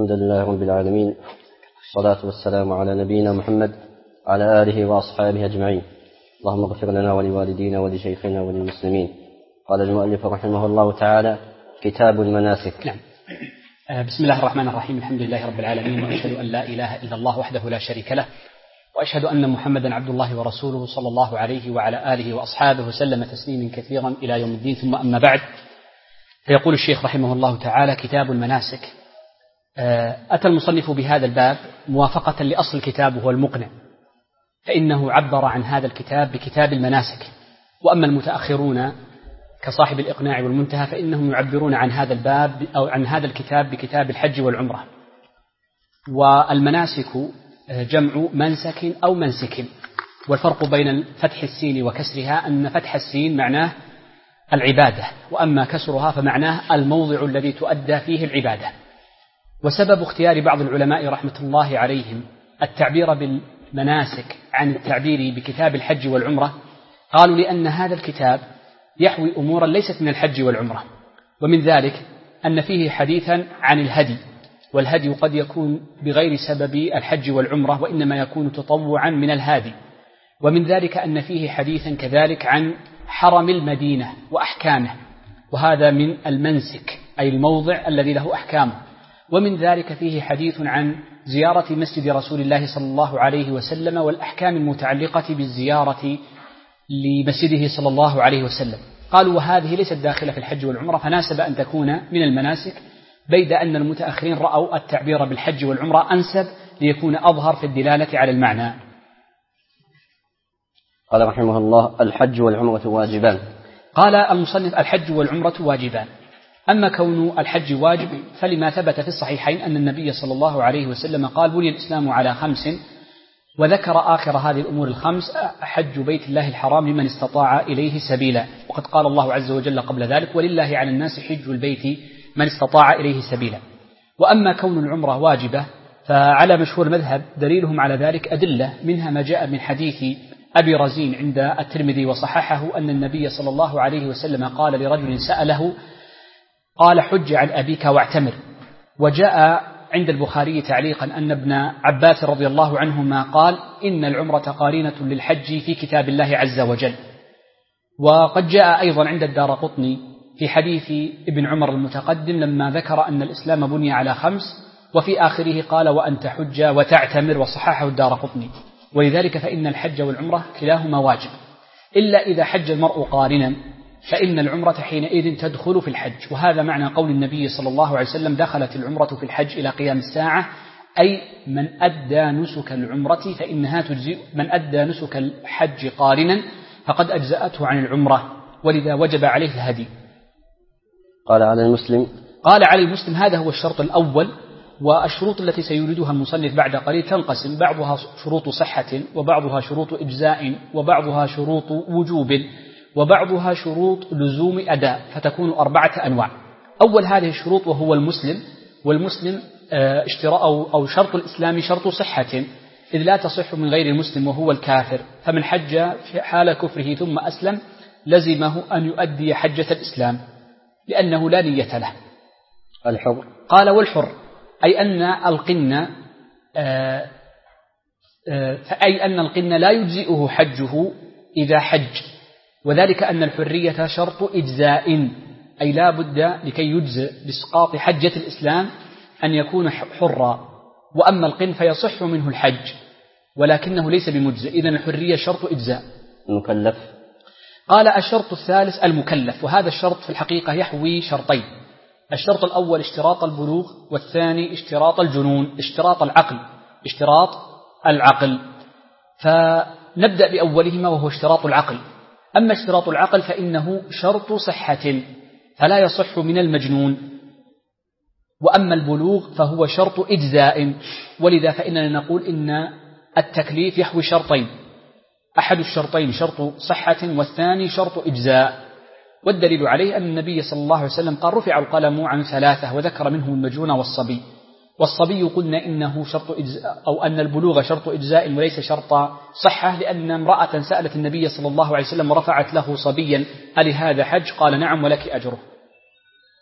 الحمد لله رب العالمين، والصلاة والسلام على نبينا محمد وعلى آله وأصحابه أجمعين. اللهم اغفر لنا ولوالدينا ولشيخنا وللمسلمين. قال المؤلف رحمه الله تعالى: كتاب المناسك. نعم. بسم الله الرحمن الرحيم. الحمد لله رب العالمين، وأشهد أن لا إله إلا الله وحده لا شريك له، وأشهد أن محمدا عبد الله ورسوله صلى الله عليه وعلى آله وأصحابه وسلم تسليما كثيرا إلى يوم الدين. ثم أما بعد، فيقول الشيخ رحمه الله تعالى: كتاب المناسك. أتى المصنف بهذا الباب موافقة لأصل الكتاب وهو المقنع، فإنه عبر عن هذا الكتاب بكتاب المناسك. وأما المتأخرون كصاحب الإقناع والمنتهى فإنهم يعبرون عن هذا الباب أو عن هذا الكتاب بكتاب الحج والعمرة. والمناسك جمع منسك أو منسك، والفرق بين فتح السين وكسرها أن فتح السين معناه العبادة، وأما كسرها فمعناه الموضع الذي تؤدى فيه العبادة. وسبب اختيار بعض العلماء رحمة الله عليهم التعبير بالمناسك عن التعبير بكتاب الحج والعمرة، قالوا لأن هذا الكتاب يحوي أمورا ليست من الحج والعمرة، ومن ذلك أن فيه حديثا عن الهدي، والهدي قد يكون بغير سبب الحج والعمرة، وإنما يكون تطوعا من الهادي. ومن ذلك أن فيه حديثا كذلك عن حرم المدينة وأحكامه، وهذا من المنسك أي الموضع الذي له أحكامه. ومن ذلك فيه حديث عن زيارة مسجد رسول الله صلى الله عليه وسلم والأحكام المتعلقة بالزيارة لمسجده صلى الله عليه وسلم. قالوا وهذه ليست داخلة في الحج والعمرة، فناسب أن تكون من المناسك، بيد أن المتأخرين رأوا التعبير بالحج والعمرة أنسب ليكون أظهر في الدلالة على المعنى. قال رحمه الله: الحج والعمرة واجبان. قال المصنف: الحج والعمرة واجبان. أما كون الحج واجب فلما ثبت في الصحيحين أن النبي صلى الله عليه وسلم قال: بني الإسلام على 5، وذكر آخر هذه الأمور الخمس: حج بيت الله الحرام لمن استطاع إليه سبيلا. وقد قال الله عز وجل قبل ذلك: ولله على الناس حج البيت من استطاع إليه سبيلا. وأما كون العمرة واجبة فعلى مشهور المذهب دليلهم على ذلك أدلة، منها ما جاء من حديث أبي رزين عند الترمذي وصححه أن النبي صلى الله عليه وسلم قال لرجل سأله قال: حج عن أبيك واعتمر. وجاء عند البخاري تعليقا أن ابن عباس رضي الله عنهما قال: إن العمرة قارنة للحج في كتاب الله عز وجل. وقد جاء أيضا عند الدارقطني في حديث ابن عمر المتقدم لما ذكر أن الإسلام بني على 5، وفي آخره قال: وأن تحج وتعتمر، وصححه الدارقطني. ولذلك فإن الحج والعمرة كلاهما واجب، إلا إذا حج المرء قارنا فإن العمرة حينئذ تدخل في الحج. وهذا معنى قول النبي صلى الله عليه وسلم: دخلت العمرة في الحج إلى قيام الساعة، أي من أدى نسك العمرة فإنها تجزئ، من أدى نسك الحج قارنا فقد أجزأته عن العمرة، ولذا وجب عليه الهدي. قال على المسلم هذا هو الشرط الأول. والشروط التي سيريدها المصنف بعد قليل تنقسم: بعضها شروط صحة، وبعضها شروط إجزاء، وبعضها شروط وجوب، وبعضها شروط لزوم أداء، فتكون 4 أنواع. أول هذه الشروط وهو المسلم، والمسلم أو شرط الإسلام شرط صحة، إذ لا تصح من غير المسلم وهو الكافر، فمن حج في حال كفره ثم أسلم لزمه أن يؤدي حجة الإسلام لأنه لا نية له. الحر. قال: والحر أي أن القن لا يجزئه حجه إذا حج، وذلك أن الحرية شرط إجزاء، أي لا بد لكي يجزئ بإسقاط حجة الإسلام أن يكون حرا. وأما القن فيصح منه الحج ولكنه ليس بمجزئ، إذن الحرية شرط إجزاء. المكلف. قال: الشرط الثالث المكلف، وهذا الشرط في الحقيقة يحوي شرطين: الشرط الأول اشتراط البلوغ، والثاني اشتراط الجنون، اشتراط العقل. فنبدأ بأولهما وهو اشتراط العقل. أما اشتراط العقل فإنه شرط صحة فلا يصح من المجنون، وأما البلوغ فهو شرط إجزاء، ولذا فإننا نقول إن التكليف يحوي شرطين: أحد الشرطين شرط صحة والثاني شرط إجزاء. والدليل عليه أن النبي صلى الله عليه وسلم قال: رفع القلم عن 3، وذكر منهم المجنون والصبي. والصبي قلنا إنه شرط إجزاء، أو أن البلوغ شرط إجزاء وليس شرط صحة، لأن امرأة سألت النبي صلى الله عليه وسلم ورفعت له صبيا: ألهذا حج؟ قال: نعم ولك أجره.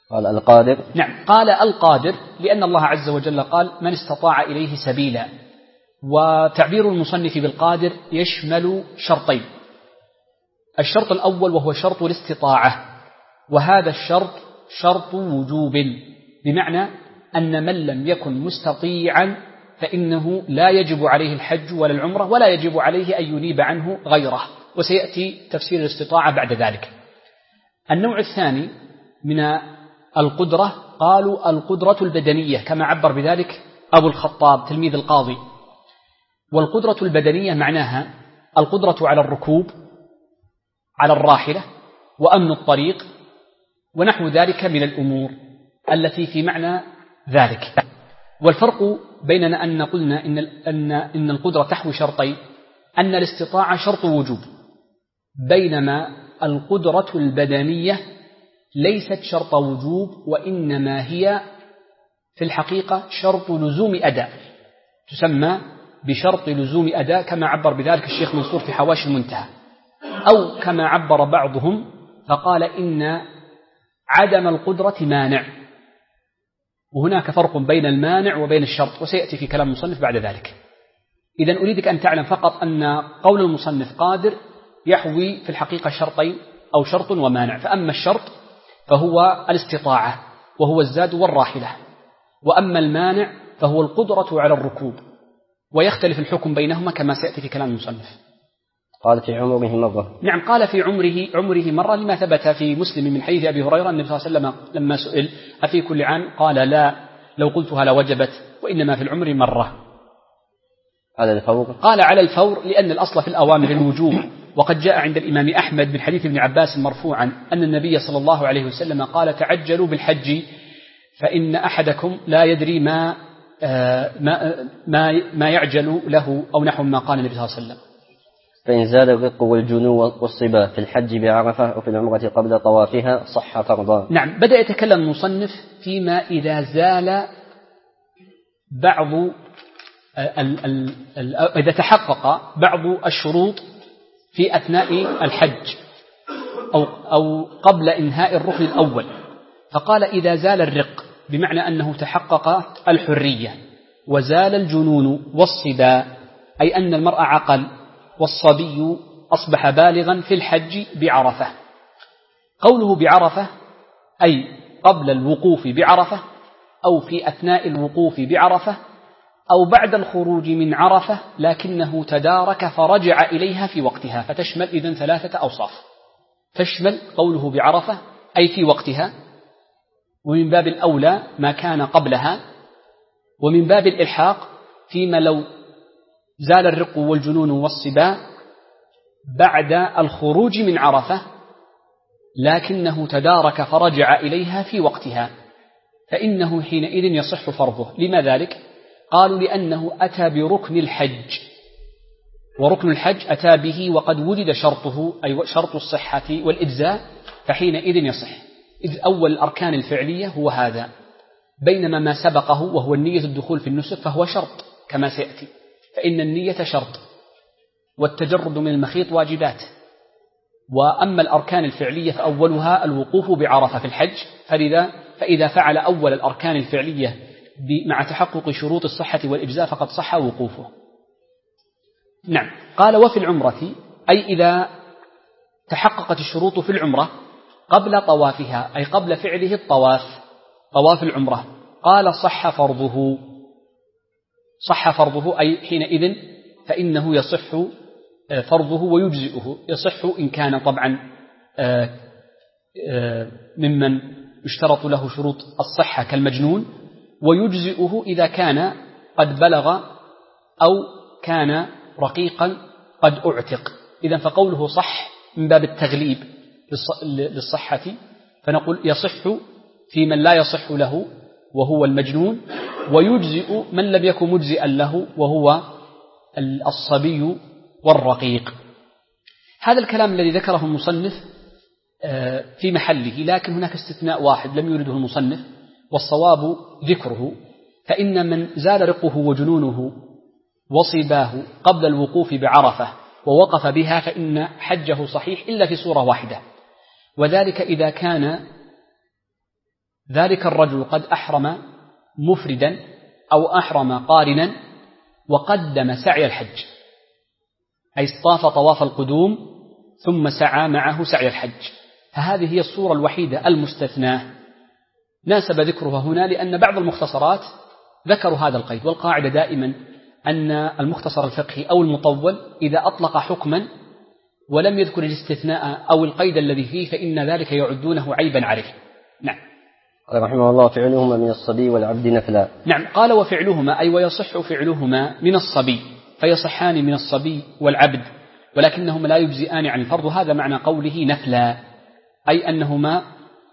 قال القادر. نعم، قال القادر لأن الله عز وجل قال من استطاع إليه سبيلا. وتعبير المصنف بالقادر يشمل شرطين: الشرط الأول وهو شرط الاستطاعة، وهذا الشرط شرط وجوب، بمعنى أن من لم يكن مستطيعا فإنه لا يجب عليه الحج ولا العمرة، ولا يجب عليه أن ينيب عنه غيره، وسيأتي تفسير الاستطاعة بعد ذلك. النوع الثاني من القدرة قالوا القدرة البدنية، كما عبر بذلك أبو الخطاب تلميذ القاضي. والقدرة البدنية معناها القدرة على الركوب، على الراحلة، وأمن الطريق، ونحو ذلك من الأمور التي في معنى ذلك. والفرق بيننا أن قلنا إن القدرة تحوي شرطين، أن الاستطاعة شرط وجوب، بينما القدرة البدنية ليست شرط وجوب، وإنما هي في الحقيقة شرط لزوم أداء، تسمى بشرط لزوم أداء، كما عبر بذلك الشيخ منصور في حواشي المنتهى، أو كما عبر بعضهم فقال إن عدم القدرة مانع. وهناك فرق بين المانع وبين الشرط، وسيأتي في كلام المصنف بعد ذلك. إذن أريدك أن تعلم فقط أن قول المصنف قادر يحوي في الحقيقة شرطين، أو شرط ومانع. فأما الشرط فهو الاستطاعة وهو الزاد والراحلة، وأما المانع فهو القدرة على الركوب، ويختلف الحكم بينهما كما سيأتي في كلام المصنف. قال في عمره مرة. نعم، قال في عمره مرة، لما ثبت في مسلم من حديث أبي هريرة النبي صلى الله عليه وسلم لما سئل أفي كل عام قال لا، لو قلتها لوجبت، وإنما في العمر مرة. على الفور؟ قال على الفور، لأن الأصل في الأوامر الوجوب، وقد جاء عند الإمام أحمد من حديث ابن عباس مرفوعا أن النبي صلى الله عليه وسلم قال تعجلوا بالحج فإن أحدكم لا يدري ما يعجل له، أو نحو ما قال النبي صلى الله عليه وسلم. فإن زاد الرق والجنو والصبا في الحج بعرفة وفي العمرة قبل طوافها صح فرضا. نعم، بدأ يتكلم المصنف فيما إذا زال بعض إذا تحقق بعض الشروط في أثناء الحج أو قبل إنهاء الركن الأول. فقال إذا زال الرق، بمعنى أنه تحقق الحرية، وزال الجنون والصبا، أي أن المرء عقل، والصبي أصبح بالغا في الحج بعرفة. قوله بعرفة أي قبل الوقوف بعرفة، أو في أثناء الوقوف بعرفة، أو بعد الخروج من عرفة لكنه تدارك فرجع إليها في وقتها، فتشمل إذن 3 أوصاف. تشمل قوله بعرفة أي في وقتها، ومن باب الأولى ما كان قبلها، ومن باب الإلحاق فيما لو زال الرق والجنون والصبا بعد الخروج من عرفة لكنه تدارك فرجع إليها في وقتها، فإنه حينئذ يصح فرضه. لما ذلك؟ قالوا لأنه أتى بركن الحج، وركن الحج أتى به وقد وجد شرطه، أي شرط الصحة والإجزاء، فحينئذ يصح. إذ أول الأركان الفعلية هو هذا، بينما ما سبقه وهو النية الدخول في النسك فهو شرط كما سيأتي، فإن النية شرط، والتجرد من المخيط واجبات. وأما الأركان الفعلية فأولها الوقوف بعرفة في الحج، فإذا فعل أول الأركان الفعلية مع تحقق شروط الصحة والإجزاء فقد صح وقوفه. نعم، قال وفي العمرة أي إذا تحققت الشروط في العمرة قبل طوافها، أي قبل فعله الطواف، طواف العمرة، قال صح فرضه. صح فرضه أي حينئذ فإنه يصح فرضه ويجزئه. يصح إن كان طبعا ممن يشترط له شروط الصحة كالمجنون، ويجزئه إذا كان قد بلغ أو كان رقيقا قد أعتق. إذن فقوله صح من باب التغليب للصحة، فنقول يصح في من لا يصح له وهو المجنون، ويجزئ من لم يكن مجزئا له وهو الصبي والرقيق. هذا الكلام الذي ذكره المصنف في محله، لكن هناك استثناء واحد لم يرده المصنف والصواب ذكره، فإن من زال رقه وجنونه وصباه قبل الوقوف بعرفة ووقف بها فإن حجه صحيح إلا في صورة واحدة، وذلك إذا كان ذلك الرجل قد أحرم مفردا أو أحرم قارنا وقدم سعي الحج، أي اصطاف طواف القدوم ثم سعى معه سعي الحج، فهذه هي الصورة الوحيدة المستثناة ناسب ذكرها هنا، لأن بعض المختصرات ذكروا هذا القيد. والقاعدة دائما أن المختصر الفقهي أو المطول إذا أطلق حكما ولم يذكر الاستثناء أو القيد الذي فيه فإن ذلك يعدونه عيبا عليه. نعم. قال رحمه الله: فعلهما من الصبي والعبد نفلا. نعم، قال وفعلهما أي ويصح فعلهما من الصبي، فيصحان من الصبي والعبد، ولكنهما لا يجزئان عن الفرض، وهذا معنى قوله نفلا، أي أنهما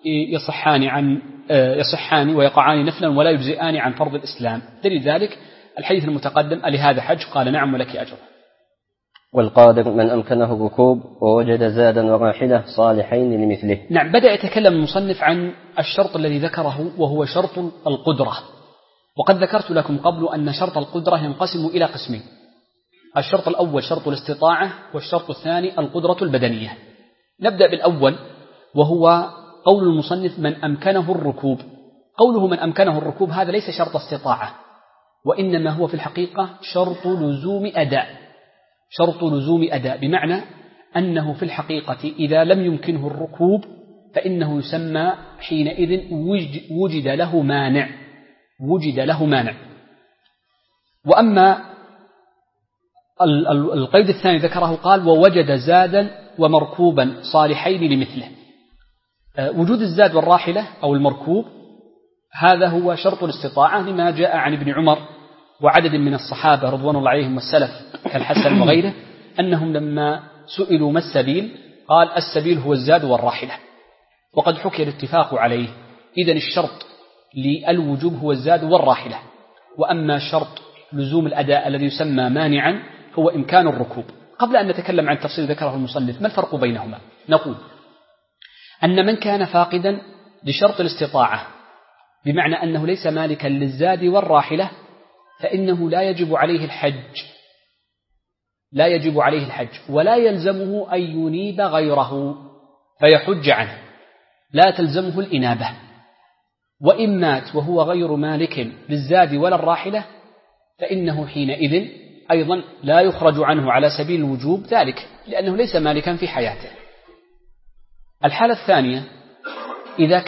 يصحان ويقعان نفلا ولا يجزئان عن فرض الإسلام. دليل ذلك الحديث المتقدم: ألهذا حج؟ قال نعم ولك أجر. والقادر من أمكنه الركوب ووجد زادا وراحلة صالحين لمثله. نعم، بدأ يتكلم المصنف عن الشرط الذي ذكره وهو شرط القدرة، وقد ذكرت لكم قبل أن شرط القدرة ينقسم إلى قسمين: الشرط الأول شرط الاستطاعة، والشرط الثاني القدرة البدنية. نبدأ بالأول وهو قول المصنف من أمكنه الركوب. قوله من أمكنه الركوب هذا ليس شرط استطاعة، وإنما هو في الحقيقة شرط لزوم أداء. شرط لزوم أداء بمعنى أنه في الحقيقة إذا لم يمكنه الركوب فإنه يسمى حينئذ وجد له مانع. وجد له مانع. وأما القيد الثاني ذكره قال ووجد زادا ومركوبا صالحين لمثله. وجود الزاد والراحلة أو المركوب هذا هو شرط الاستطاعة، لما جاء عن ابن عمر وعدد من الصحابة رضوان الله عليهم والسلف كالحسن وغيره أنهم لما سئلوا ما السبيل قال السبيل هو الزاد والراحلة، وقد حكي الاتفاق عليه. إذن الشرط للوجوب هو الزاد والراحلة، وأما شرط لزوم الأداء الذي يسمى مانعا هو إمكان الركوب. قبل أن نتكلم عن تفصيل ذكره المصنف ما الفرق بينهما؟ نقول أن من كان فاقدا لشرط الاستطاعة بمعنى أنه ليس مالكا للزاد والراحلة فإنه لا يجب عليه الحج، لا يجب عليه الحج ولا يلزمه أن ينيب غيره فيحج عنه، لا تلزمه الإنابة. وإن مات وهو غير مالك للزاد ولا الراحلة فإنه حينئذ أيضا لا يخرج عنه على سبيل الوجوب ذلك، لأنه ليس مالكا في حياته. الحالة الثانية إذا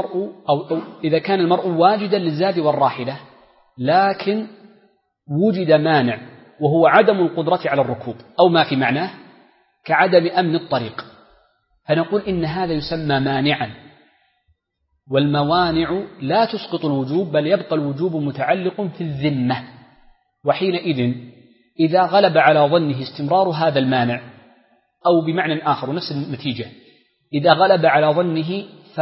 كان المرء واجدا للزاد والراحلة لكن وجد مانع وهو عدم القدرة على الركوب أو ما في معناه كعدم أمن الطريق، فنقول إن هذا يسمى مانعا، والموانع لا تسقط الوجوب بل يبقى الوجوب متعلق في الذمة. وحينئذ إذا غلب على ظنه استمرار هذا المانع، أو بمعنى آخر نفس النتيجة، إذا غلب على ظنه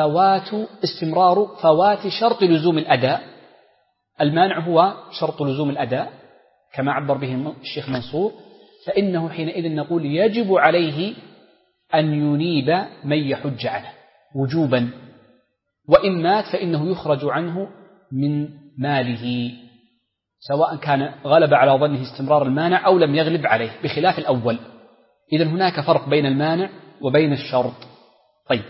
استمرار فوات شرط لزوم الأداء، المانع هو شرط لزوم الأداء كما عبر به الشيخ منصور، فإنه حينئذ نقول يجب عليه أن ينيب من يحج عنه وجوبا، وإن مات فإنه يخرج عنه من ماله سواء كان غلب على ظنه استمرار المانع أو لم يغلب عليه، بخلاف الأول. إذن هناك فرق بين المانع وبين الشرط. طيب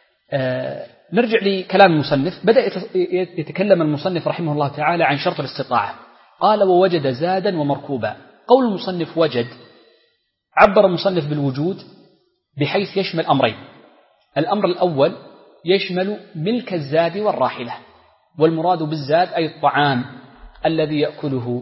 نرجع لكلام المصنف. بدأ يتكلم المصنف رحمه الله تعالى عن شرط الاستطاعة. قال ووجد زادا ومركوبا. قول المصنف وجد، عبر المصنف بالوجود بحيث يشمل أمرين: الأمر الأول يشمل ملك الزاد والراحلة، والمراد بالزاد أي الطعام الذي يأكله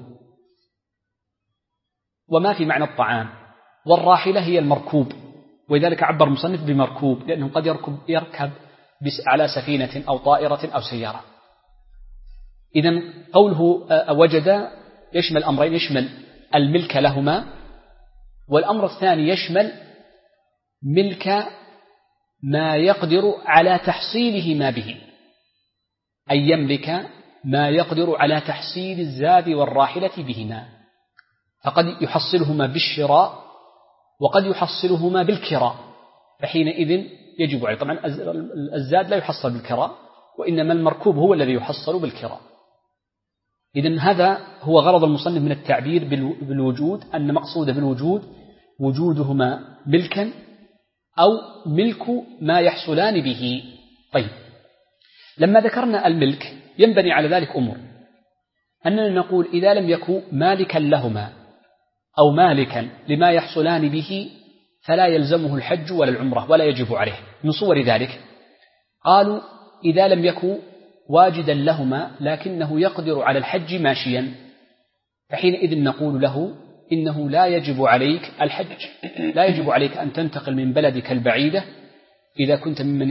وما في معنى الطعام، والراحلة هي المركوب، ولذلك عبر المصنف بمركوب لأنه قد يركب على سفينة أو طائرة أو سيارة. إذن قوله وجد يشمل أمرين: يشمل الملك لهما، والأمر الثاني يشمل ملك ما يقدر على تحصيله ما به، أي يملك ما يقدر على تحصيل الزاد والراحلة بهما، فقد يحصلهما بالشراء وقد يحصلهما بالكراء، فحينئذ يجب عليه. طبعا الزاد لا يحصل بالكراء، وإنما المركوب هو الذي يحصل بالكراء. إذن هذا هو غرض المصنف من التعبير بالوجود، أن مقصود بالوجود وجودهما ملكا أو ملك ما يحصلان به. طيب لما ذكرنا الملك ينبني على ذلك أمور، أننا نقول إذا لم يكن مالكا لهما أو مالكا لما يحصلان به فلا يلزمه الحج ولا العمرة ولا يجب عليه. من صور ذلك قالوا إذا لم يكن واجدا لهما لكنه يقدر على الحج ماشيا، فحينئذ نقول له إنه لا يجب عليك الحج، لا يجب عليك أن تنتقل من بلدك البعيدة إذا كنت ممن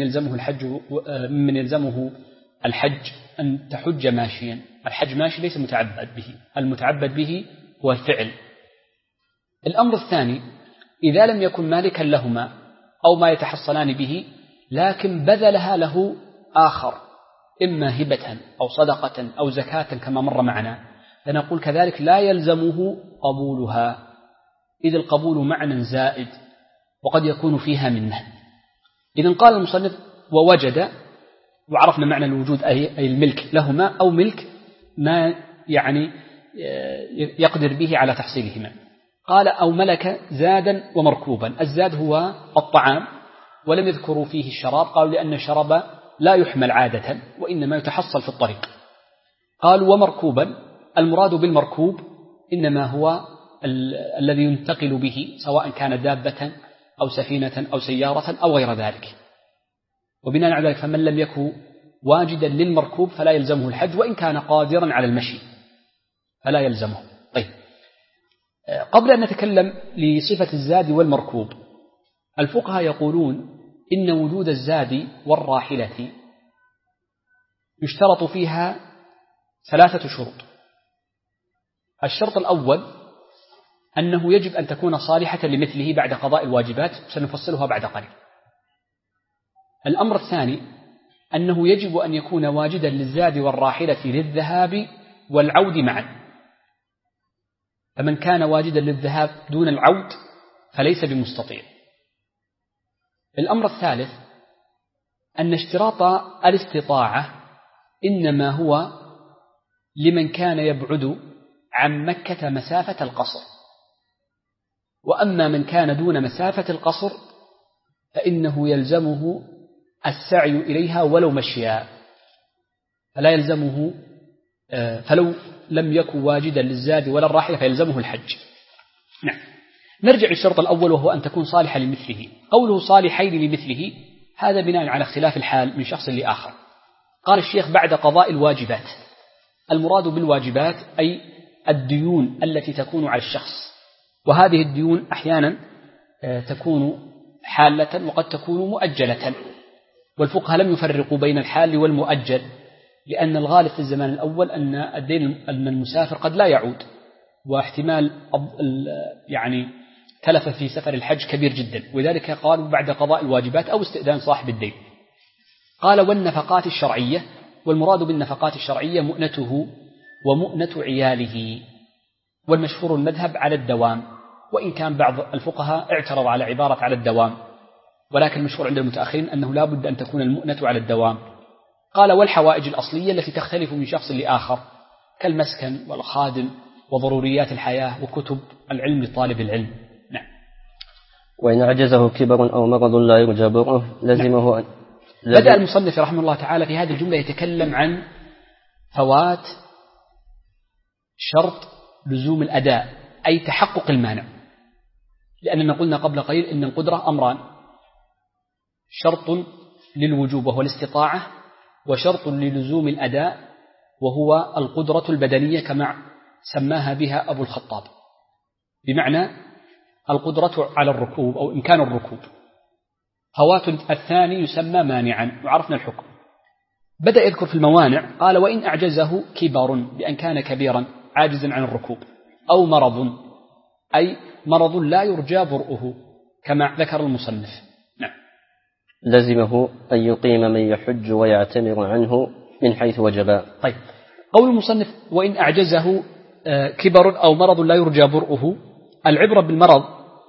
يلزمه الحج أن تحج ماشيا. الحج ماشي ليس متعبد به، المتعبد به هو الفعل. الأمر الثاني إذا لم يكن مالكا لهما أو ما يتحصلان به لكن بذلها له آخر، إما هبة أو صدقة أو زكاة كما مر معنا، فنقول كذلك لا يلزمه قبولها، إذ القبول معنى زائد وقد يكون فيها منه. إذن قال المصنف ووجد، وعرفنا معنى الوجود أي الملك لهما أو ملك ما يعني يقدر به على تحصيلهما. قال أو ملك زادا ومركوبا. الزاد هو الطعام، ولم يذكروا فيه الشراب، قالوا لأن الشراب لا يحمل عادة وإنما يتحصل في الطريق. قالوا ومركوبا، المراد بالمركوب إنما هو الذي ينتقل به سواء كان دابة أو سفينة أو سيارة أو غير ذلك. وبناء على ذلك فمن لم يكن واجدا للمركوب فلا يلزمه الحج وإن كان قادرا على المشي فلا يلزمه. طيب، قبل أن نتكلم لصفة الزاد والمركوب، الفقهاء يقولون إن وجود الزاد والراحلة يشترط فيها 3 شروط. الشرط الأول أنه يجب أن تكون صالحة لمثله بعد قضاء الواجبات، سنفصلها بعد قليل. الأمر الثاني أنه يجب أن يكون واجدا للزاد والراحلة للذهاب والعود معا، فمن كان واجدا للذهاب دون العود فليس بمستطيع. الأمر الثالث أن اشتراط الاستطاعة إنما هو لمن كان يبعد عن مكة مسافة القصر، وأما من كان دون مسافة القصر فإنه يلزمه السعي إليها ولو مشيا، فلا يلزمه، فلو لم يكن واجدا للزاد ولا الراحلة فيلزمه الحج. نعم. نرجع للشرط الأول وهو أن تكون صالحة لمثله. قوله صالحين لمثله هذا بناء على اختلاف الحال من شخص لآخر. قال الشيخ بعد قضاء الواجبات، المراد بالواجبات أي الديون التي تكون على الشخص، وهذه الديون أحيانا تكون حالة وقد تكون مؤجلة، والفقهاء لم يفرقوا بين الحال والمؤجل، لأن الغالب في الزمان الأول أن الدين أن المسافر قد لا يعود، واحتمال يعني تلف في سفر الحج كبير جدا، وذلك قالوا بعد قضاء الواجبات أو استئذان صاحب الدين. قال والنفقات الشرعية، والمراد بالنفقات الشرعية مؤنته ومؤنة عياله، والمشهور المذهب على الدوام، وإن كان بعض الفقهاء اعترض على عبارة على الدوام، ولكن المشهور عند المتأخرين أنه لا بد أن تكون المؤنة على الدوام. قال والحوائج الأصلية التي تختلف من شخص لآخر كالمسكن والخادم وضروريات الحياة وكتب العلم لطالب العلم. نعم. وإن أعجزه كبر أو مرض لا يرجى برؤه لزمه. نعم. بدأ المصنف رحمه الله تعالى في هذه الجملة يتكلم عن فوات شرط لزوم الأداء، أي تحقق المانع، لأننا قلنا قبل قليل إن القدرة أمران: شرط للوجوب وهو الاستطاعة، وشرط للزوم الأداء وهو القدرة البدنية كما سماها بها أبو الخطاب، بمعنى القدرة على الركوب أو إمكان الركوب. فوات الثاني يسمى مانعا، وعرفنا الحكم. بدأ يذكر في الموانع، قال وإن أعجزه كبر، بأن كان كبيرا عاجزا عن الركوب، أو مرض أي مرض لا يرجى برؤه كما ذكر المصنف. نعم. لزمه أن يقيم من يحج ويعتمر عنه من حيث وجبا. طيب، قول المصنف وإن أعجزه كبر أو مرض لا يرجى برؤه، العبرة بالمرض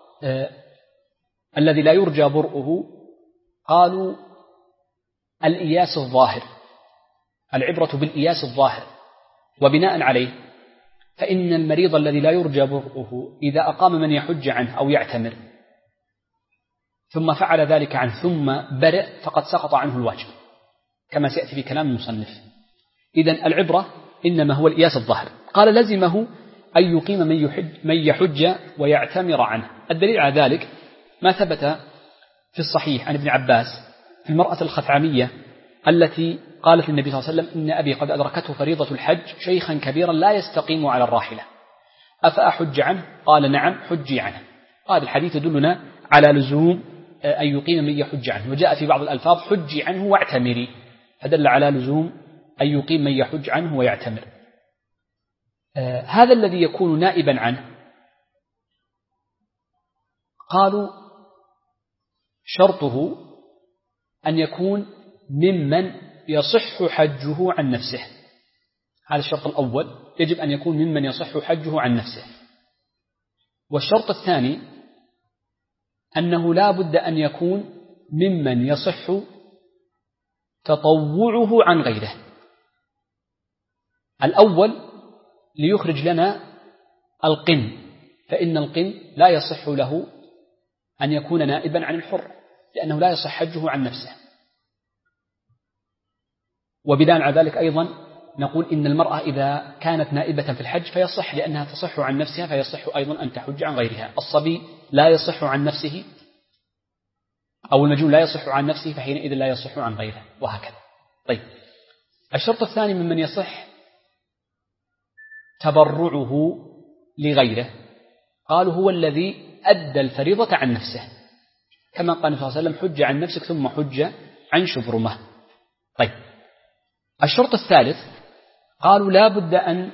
الذي لا يرجى برؤه قالوا الإياس الظاهر، العبرة بالإياس الظاهر، وبناء عليه فإن المريض الذي لا يرجى برؤه إذا أقام من يحج عنه أو يعتمر ثم فعل ذلك عنه ثم برئ فقد سقط عنه الواجب، كما سيأتي في كلام المصنف. إذن العبرة إنما هو القياس الظاهر. قال لزمه أن يقيم من يحج ويعتمر عنه. الدليل على ذلك ما ثبت في الصحيح عن ابن عباس في المرأة الخثعمية التي قالت للنبي صلى الله عليه وسلم: إن أبي قد أدركته فريضة الحج شيخا كبيرا لا يستقيم على الراحلة أفأحج عنه؟ قال: نعم حجي عنه. هذا الحديث يدلنا على لزوم أن يقيم من يحج عنه، وجاء في بعض الألفاظ: حجي عنه واعتمري، فدل على لزوم أن يقيم من يحج عنه ويعتمر. هذا الذي يكون نائبا عنه قالوا شرطه أن يكون ممن يصح حجه عن نفسه. هذا الشرط الأول، يجب أن يكون ممن يصح حجه عن نفسه. والشرط الثاني أنه لا بد أن يكون ممن يصح تطوعه عن غيره. الأول ليخرج لنا القن، فإن القن لا يصح له أن يكون نائبا عن الحر لأنه لا يصح حجه عن نفسه. وبناء على ذلك أيضا نقول إن المرأة إذا كانت نائبة في الحج فيصح لأنها تصح عن نفسها، فيصح أيضا أن تحج عن غيرها. الصبي لا يصح عن نفسه، أو المجنون لا يصح عن نفسه، فحينئذ لا يصح عن غيره، وهكذا. طيب، الشرط الثاني ممن يصح تبرعه لغيره، قالوا هو الذي أدى الفريضة عن نفسه، كما قال صلى الله عليه وسلم: حج عن نفسك ثم حج عن شبرمة. طيب، الشرط الثالث قالوا لا بد أن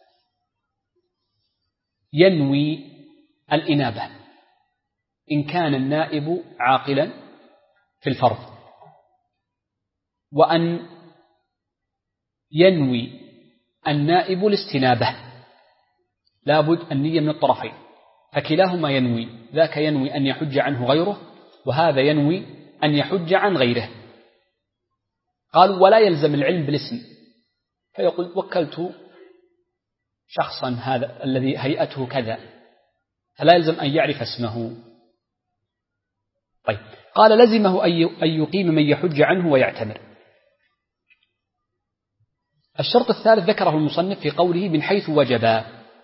ينوي الإنابة إن كان النائب عاقلا في الفرض، وأن ينوي النائب الاستنابة، لا بد النية من الطرفين، فكلاهما ينوي، ذاك ينوي أن يحج عنه غيره، وهذا ينوي أن يحج عن غيره. قالوا ولا يلزم العلم بالاسم، فيقول: وكلت شخصا هذا الذي هيئته كذا، فلا يلزم أن يعرف اسمه. طيب، قال لزمه أن يقيم من يحج عنه ويعتمر. الشرط الثالث ذكره المصنف في قوله: من حيث وجب،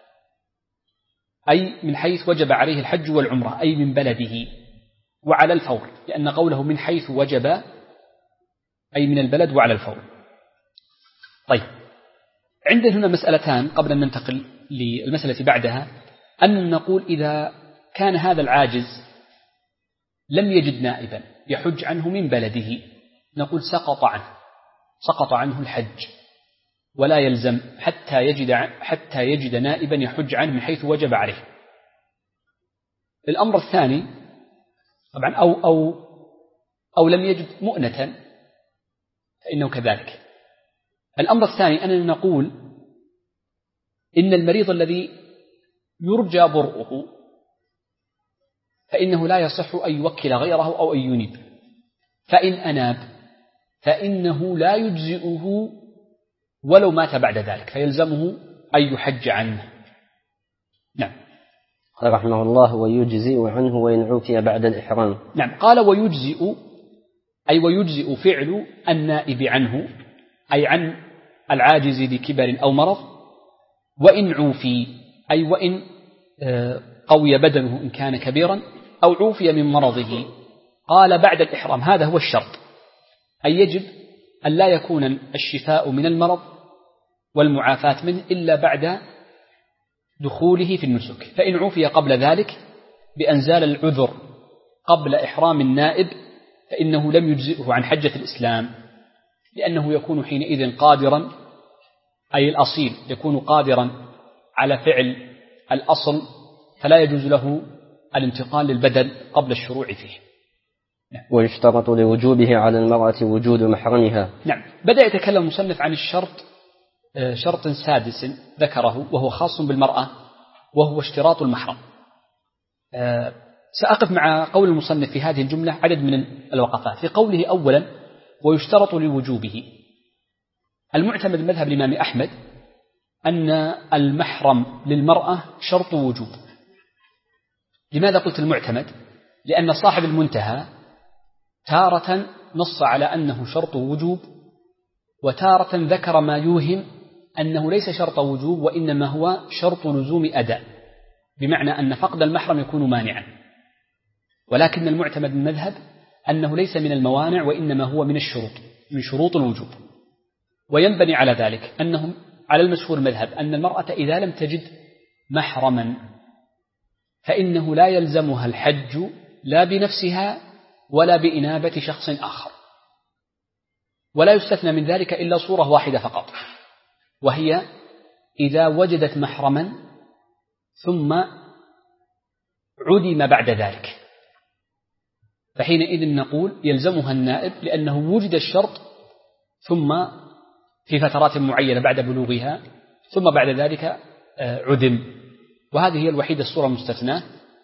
أي من حيث وجب عليه الحج والعمرة، أي من بلده وعلى الفور، لأن قوله من حيث وجب أي من البلد وعلى الفور. طيب، عندنا هنا مسألتان قبل أن ننتقل للمسألة بعدها، أن نقول إذا كان هذا العاجز لم يجد نائبا يحج عنه من بلده، نقول سقط عنه الحج، ولا يلزم حتى يجد نائبا يحج عنه من حيث وجب عليه. الأمر الثاني طبعا أو لم يجد مؤنة فإنه كذلك. الأمر الثاني أننا نقول إن المريض الذي يرجى برؤه فإنه لا يصح أن يوكل غيره أو أن ينيب، فإن أناب فإنه لا يجزئه ولو مات بعد ذلك، فيلزمه أن يحج عنه. نعم. قال رحمه الله: ويجزئ عنه وإن عوفي بعد الإحرام. نعم، قال ويجزئ فعل النائب عنه، أي عن العاجز لكبر أو مرض، وإن عوفي أي وإن قوي بدنه إن كان كبيرا، أو عوفي من مرضه. قال بعد الإحرام، هذا هو الشرط، أي يجب أن لا يكون الشفاء من المرض والمعافاة منه إلا بعد دخوله في النسك. فإن عوفي قبل ذلك بأن زال العذر قبل إحرام النائب فإنه لم يجزئه عن حجة الإسلام، لأنه يكون حينئذ قادرا، أي الأصيل يكون قادرا على فعل الأصل، فلا يجوز له الانتقال للبدل قبل الشروع فيه. ويشترط لوجوبه على المرأة وجود محرمها. نعم، بدأ يتكلم المصنف عن الشرط، شرط سادس ذكره وهو خاص بالمرأة، وهو اشتراط المحرم. سأقف مع قول المصنف في هذه الجملة عدد من الوقفات. في قوله أولا: ويشترط لوجوبه، المعتمد مذهب الإمام أحمد أن المحرم للمرأة شرط وجوب. لماذا قلت المعتمد؟ لأن صاحب المنتهى تارة نص على أنه شرط وجوب، وتارة ذكر ما يوهم أنه ليس شرط وجوب وإنما هو شرط لزوم أداء، بمعنى أن فقد المحرم يكون مانعا، ولكن المعتمد من المذهب أنه ليس من الموانع وإنما هو من الشروط، من شروط الوجوب. وينبني على ذلك أنهم على المشهور المذهب أن المرأة إذا لم تجد محرما فإنه لا يلزمها الحج لا بنفسها ولا بإنابة شخص آخر، ولا يستثنى من ذلك إلا صورة واحدة فقط، وهي إذا وجدت محرما ثم عدم بعد ذلك، فحينئذ نقول يلزمها النائب لأنه وجد الشرط ثم في فترات معينة بعد بلوغها ثم بعد ذلك عدم، وهذه هي الوحيدة الصورة المستثناة.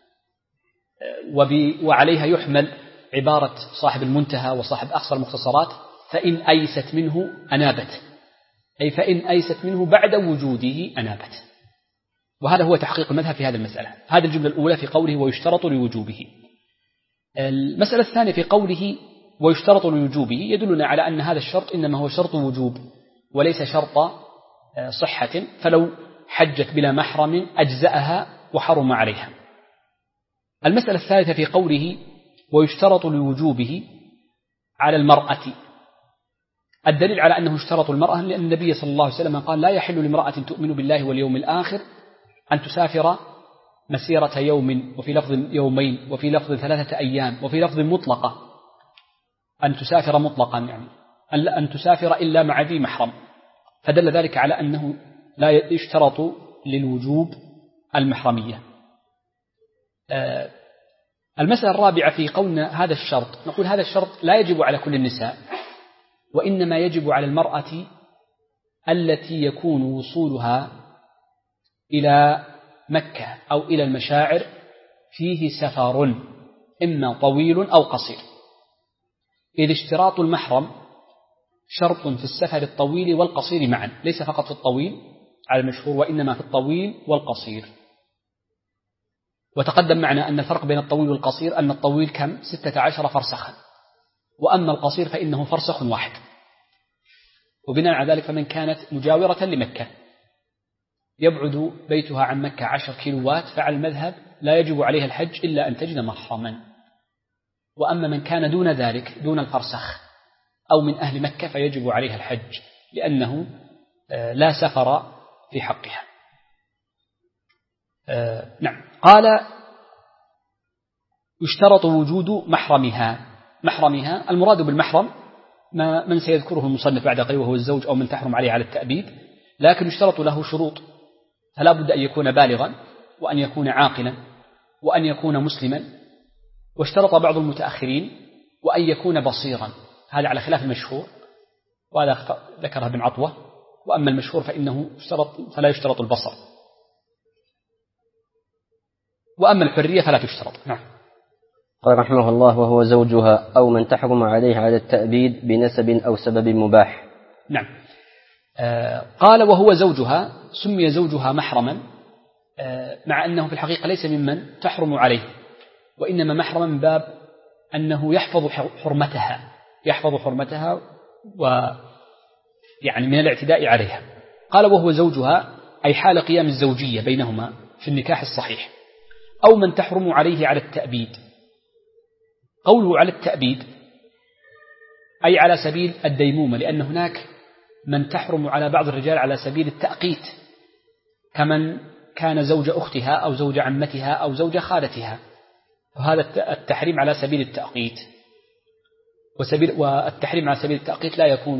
وعليها يحمل عبارة صاحب المنتهى وصاحب أقصى المختصرات فإن أيست منه أنابت، أي فإن أيست منه بعد وجوده أنابت، وهذا هو تحقيق المذهب في هذه المسألة. هذه الجملة الأولى في قوله ويشترط لوجوبه. المسألة الثانية في قوله ويشترط لوجوبه يدلنا على أن هذا الشرط إنما هو شرط وجوب وليس شرط صحة، فلو حجت بلا محرم أجزأها وحرم عليها. المسألة الثالثة في قوله ويشترط لوجوبه على المرأة، الدليل على أنه اشترط المرأة لأن النبي صلى الله عليه وسلم قال لا يحل لامرأة تؤمن بالله واليوم الآخر أن تسافر مسيرة يوم، وفي لفظ يومين، وفي لفظ 3 أيام، وفي لفظ مطلقة أن تسافر مطلقا، يعني أن تسافر إلا مع ذي محرم، فدل ذلك على أنه لا يشترط للوجوب المحرمية. المسألة الرابعة في قولنا هذا الشرط، نقول هذا الشرط لا يجب على كل النساء، وإنما يجب على المرأة التي يكون وصولها إلى مكة أو إلى المشاعر فيه سفر إما طويل أو قصير، إذ اشتراط المحرم شرط في السفر الطويل والقصير معا، ليس فقط في الطويل على المشهور وإنما في الطويل والقصير. وتقدم معنا أن الفرق بين الطويل والقصير أن الطويل كم 16 فرسخا، وأما القصير فإنه فرسخ واحد. وبناء على ذلك فمن كانت مجاورة لمكة يبعد بيتها عن مكة 10 كيلوات فعلى المذهب لا يجب عليها الحج إلا أن تجد محرما. وأما من كان دون ذلك دون الفرسخ أو من أهل مكة فيجب عليها الحج لأنه لا سفر في حقها. نعم. قال يشترط وجود محرمها. المراد بالمحرم من سيذكره المصنف بعد قليل وهو الزوج أو من تحرم عليه على التأبيد، لكن يشترط له شروط، فلا بد أن يكون بالغا وأن يكون عاقلا وأن يكون مسلما، واشترط بعض المتأخرين وأن يكون بصيرا، هذا على خلاف المشهور وهذا ذكرها ابن عطوة، وأما المشهور فلا يشترط البصر، وأما الحرية فلا تشترط. نعم. قال رحمه الله وهو زوجها أو من تحرم عليه على التأبيد بنسب أو سبب مباح. نعم. قال وهو زوجها، سمي زوجها محرما مع أنه في الحقيقة ليس ممن تحرم عليه، وإنما محرما من باب أنه يحفظ حرمتها ويعني من الاعتداء عليها. قال وهو زوجها أي حال قيام الزوجية بينهما في النكاح الصحيح، أو من تحرم عليه على التأبيد. قوله على التأبيد أي على سبيل الديمومة، لأن هناك من تحرم على بعض الرجال على سبيل التأقيت، كمن كان زوج أختها أو زوج عمتها أو زوج خالتها، وهذا التحريم على سبيل التأقيت، والتحريم على سبيل التأقيت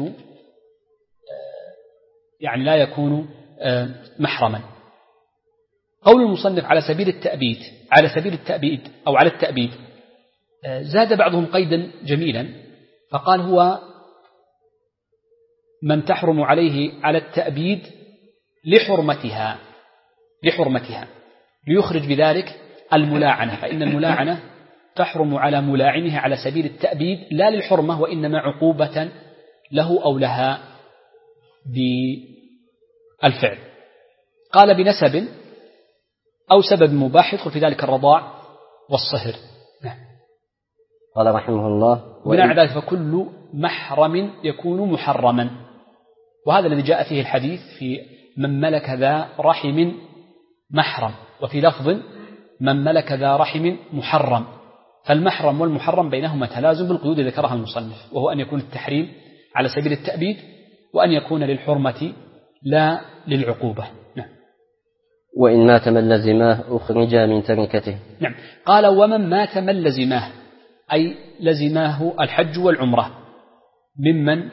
لا يكون محرما. قول المصنف على سبيل التأبيد أو على التأبيد زاد بعضهم قيدا جميلا، فقال هو من تحرم عليه على التأبيد لحرمتها ليخرج بذلك الملاعنة، فإن الملاعنة تحرم على ملاعنها على سبيل التأبيد لا للحرمة وإنما عقوبة له أو لها بالفعل. قال بنسب أو سبب مباح يدخل في ذلك الرضاع والصهر. قال رحمه الله بناء على ذلك فكل محرم يكون محرما، وهذا الذي جاء فيه الحديث في من ملك ذا رحم محرم، وفي لفظ من ملك ذا رحم محرم. فالمحرم والمحرم بينهما تلازم بالقيود ذكرها المصنف، وهو أن يكون التحريم على سبيل التأبيد، وأن يكون للحرمة لا للعقوبة. نعم. وإن مات من لزماه أخرج من تركته. نعم. قال ومن مات من لزماه، أي لزماه الحج والعمرة، ممن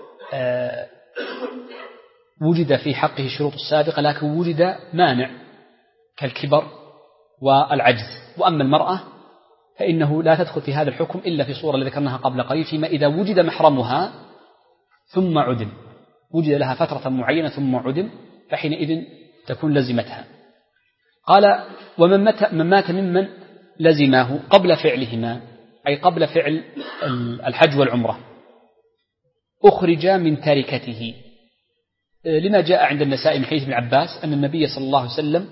وجد في حقه الشروط السابقة لكن وجد مانع كالكبر والعجز. وأما المرأة فإنه لا تدخل في هذا الحكم إلا في صورة التي ذكرناها قبل قليل، فيما إذا وجد محرمها ثم عدم، وجد لها فترة معينة ثم عدم، فحينئذ تكون لزمتها. قال ومن مات ممن لزماه قبل فعلهما، أي قبل فعل الحج والعمرة، أخرج من تركته، لما جاء عند النسائي من حديث ابن عباس أن النبي صلى الله عليه وسلم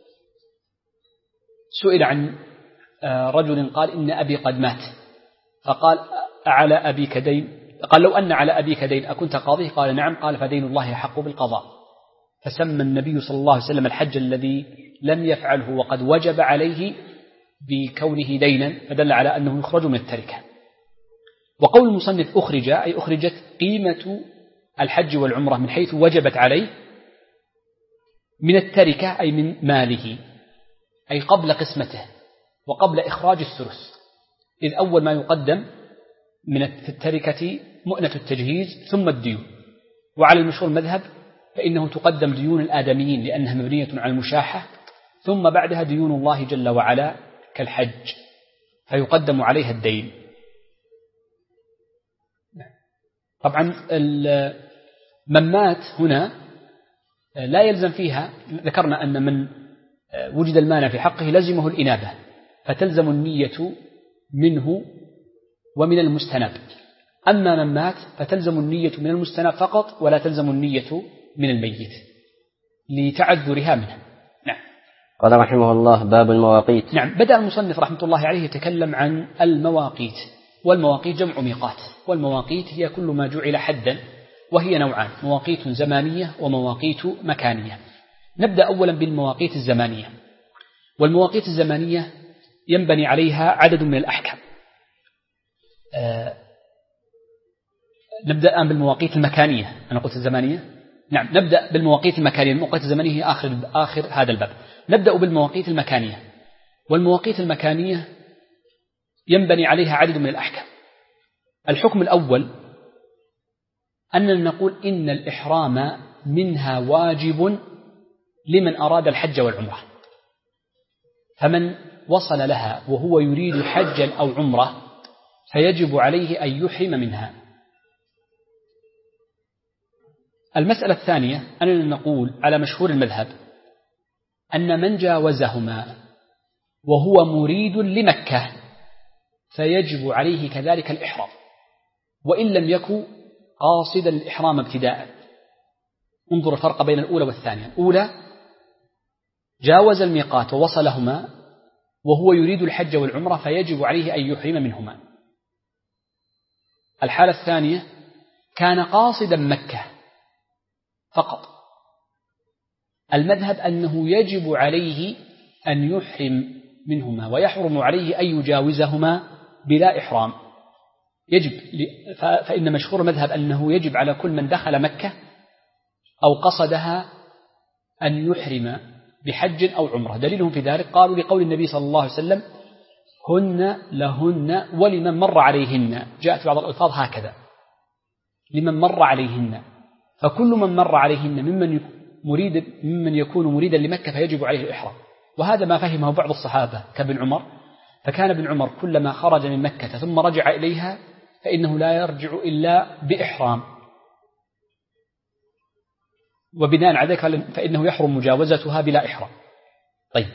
سئل عن رجل قال إن أبي قد مات، فقال أعلى أبيك دين؟ قال لو أن على أبيك دين أكنت قاضيه؟ قال نعم. قال فدين الله يحق بالقضاء. فسمى النبي صلى الله عليه وسلم الحج الذي لم يفعله وقد وجب عليه بكونه دينا، فدل على أنه يخرج من التركة. وقول المصنف أخرج، أي أخرجت قيمة الحج والعمرة من حيث وجبت عليه من التركة، أي من ماله، أي قبل قسمته وقبل إخراج الثلث، إذ أول ما يقدم من التركة مؤنة التجهيز ثم الديون. وعلى المشهور المذهب فإنه تقدم ديون الآدميين لأنها مبنية على المشاحة، ثم بعدها ديون الله جل وعلا كالحج، فيقدم عليها الدين. طبعا من مات هنا لا يلزم فيها، ذكرنا أن من وجد المانع في حقه لزمه الإنابة، فتلزم النية منه ومن المستناب. أما من مات فتلزم النية من المستناب فقط، ولا تلزم النية من الميت لتعذرها منه. نعم. قال رحمه الله باب المواقيت. نعم. بدأ المصنف رحمة الله عليه يتكلم عن المواقيت، والمواقيت جمع ميقات، والمواقيت هي كل ما جعل حدا، وهي نوعان: مواقيت زمانية ومواقيت مكانية. نبدأ أولا بالمواقيت الزمانية. والمواقيت الزمانية ينبني عليها عدد من الأحكام. نبدأ الآن بالمواقيت المكانية. أنا قلت الزمانية؟ نعم. نبدأ بالمواقيت المكانية. المواقيت الزمانية هي آخر هذا الباب. نبدأ بالمواقيت المكانية. والمواقيت المكانية ينبني عليها عدد من الأحكام. الحكم الأول أننا نقول إن الإحرام منها واجب لمن أراد الحج والعمرة، فمن وصل لها وهو يريد حجا أو عمرة فيجب عليه أن يحرم منها. المسألة الثانية أننا نقول على مشهور المذهب أن من جاوزهما وهو مريد لمكة فيجب عليه كذلك الإحرام، وإن لم يكن قاصدا الإحرام ابتداء. انظر الفرق بين الأولى والثانية. الأولى جاوز الميقات ووصلهما وهو يريد الحج والعمرة فيجب عليه أن يحرم منهما. الحالة الثانية كان قاصدا مكة فقط، المذهب أنه يجب عليه أن يحرم منهما، ويحرم عليه أن يجاوزهما بلا إحرام. يجب، فإن مشهور المذهب أنه يجب على كل من دخل مكة أو قصدها أن يحرم بحج أو عمرة. دليلهم في ذلك قالوا لقول النبي صلى الله عليه وسلم: هن لهن ولمن مر عليهن. جاءت بعض الألفاظ هكذا: لمن مر عليهن، فكل من مر عليهن ممن يكون مريدا لمكة فيجب عليه الإحرام. وهذا ما فهمه بعض الصحابة كابن عمر، فكان ابن عمر كلما خرج من مكة ثم رجع إليها فإنه لا يرجع إلا بإحرام، وبناء على ذلك فإنه يحرم مجاوزتها بلا إحرام. طيب،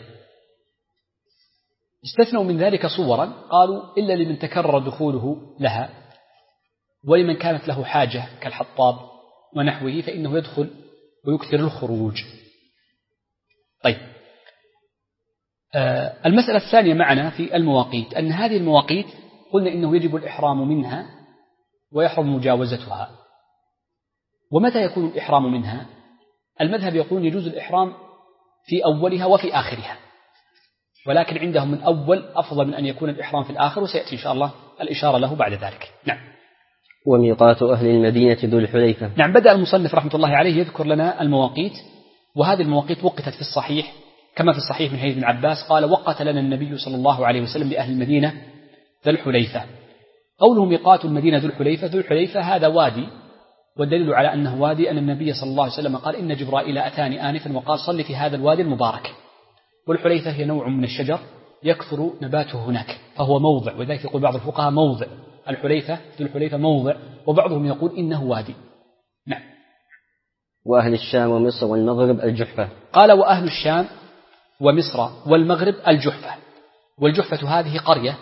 استثنوا من ذلك صورا، قالوا إلا لمن تكرر دخوله لها، ولمن كانت له حاجة كالحطاب ونحوه فإنه يدخل ويكثر الخروج. طيب، المسألة الثانية معنا في المواقيت أن هذه المواقيت قلنا إنه يجب الإحرام منها ويحرم مجاوزتها. ومتى يكون الإحرام منها؟ المذهب يقول يجوز الإحرام في أولها وفي آخرها، ولكن عندهم من أول أفضل من أن يكون الإحرام في الآخر، وسيأتي إن شاء الله الإشارة له بعد ذلك. نعم. وميقات أهل المدينة ذو الحليفة. نعم. بدأ المصنف رحمة الله عليه يذكر لنا المواقيت، وهذه المواقيت وقتت في الصحيح كما في الصحيح من حديث ابن عباس قال: وقت لنا النبي صلى الله عليه وسلم لأهل المدينة ذو الحليفة. قوله ميقات المدينة ذو الحليفة، ذو الحليفة هذا وادي، والدليل على أنه وادي أن النبي صلى الله عليه وسلم قال: إن جبرائيل أتاني آنفا وقال صل في هذا الوادي المبارك. والحليفة هي نوع من الشجر يكثر نباته هناك، فهو موضع، وذلك يقول بعض الفقهاء موضع الحليفة، ذو الحليفة موضع، وبعضهم يقول إنه وادي. نعم. وأهل الشام ومصر والمغرب الجحفة. قال: وأهل الشام ومصر والمغرب الجحفة. والجحفة هذه قرية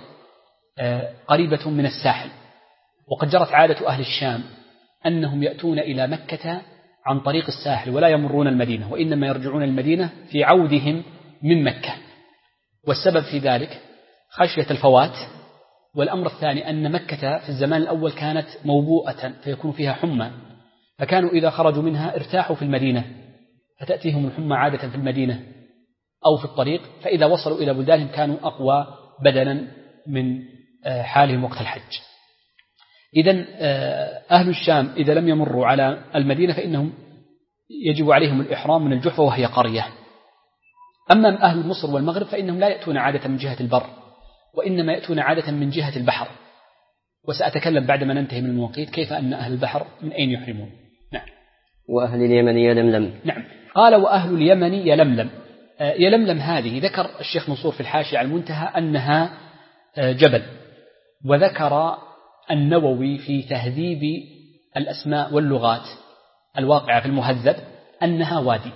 قريبة من الساحل، وقد جرت عادة أهل الشام أنهم يأتون إلى مكة عن طريق الساحل ولا يمرون المدينة، وإنما يرجعون المدينة في عودهم من مكة، والسبب في ذلك خشية الفوات. والأمر الثاني أن مكة في الزمان الأول كانت موبوءة فيكون فيها حمى، فكانوا إذا خرجوا منها ارتاحوا في المدينة، فتأتيهم الحمى عادة في المدينة أو في الطريق، فإذا وصلوا إلى بلدانهم كانوا أقوى بدنا من حالهم وقت الحج. إذن أهل الشام إذا لم يمروا على المدينة فإنهم يجب عليهم الإحرام من الجحفة وهي قرية. أما أهل مصر والمغرب فإنهم لا يأتون عادة من جهة البر، وإنما يأتون عادة من جهة البحر، وسأتكلم بعدما ننتهي من المواقيت كيف أن أهل البحر من أين يحرمون. نعم. وأهل اليمن يلملم. نعم. قال: وأهل اليمن يلملم. يلملم هذه ذكر الشيخ منصور في الحاشية على المنتهى أنها جبل، وذكر النووي في تهذيب الأسماء واللغات الواقعة في المهذب أنها وادي،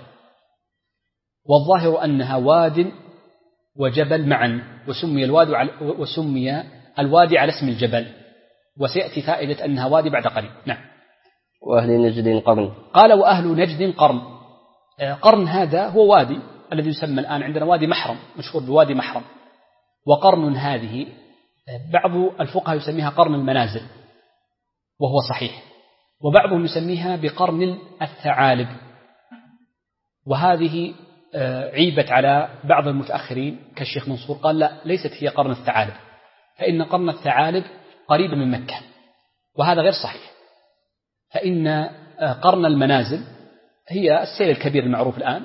والظاهر أنها واد وجبل معا، وسمي الوادي على اسم الجبل، وسيأتي فائدة أنها وادي بعد قليل. نعم. وأهل نجد قرن. قال: وأهل نجد قرن. قرن هذا هو وادي الذي يسمى الآن عندنا وادي محرم، مشهور بوادي محرم. وقرن هذه بعض الفقهاء يسميها قرن المنازل وهو صحيح، وبعضهم يسميها بقرن الثعالب، وهذه عيبت على بعض المتأخرين كالشيخ منصور، قال: لا، ليست هي قرن الثعالب، فإن قرن الثعالب قريب من مكة، وهذا غير صحيح. فإن قرن المنازل هي السيل الكبير المعروف الآن،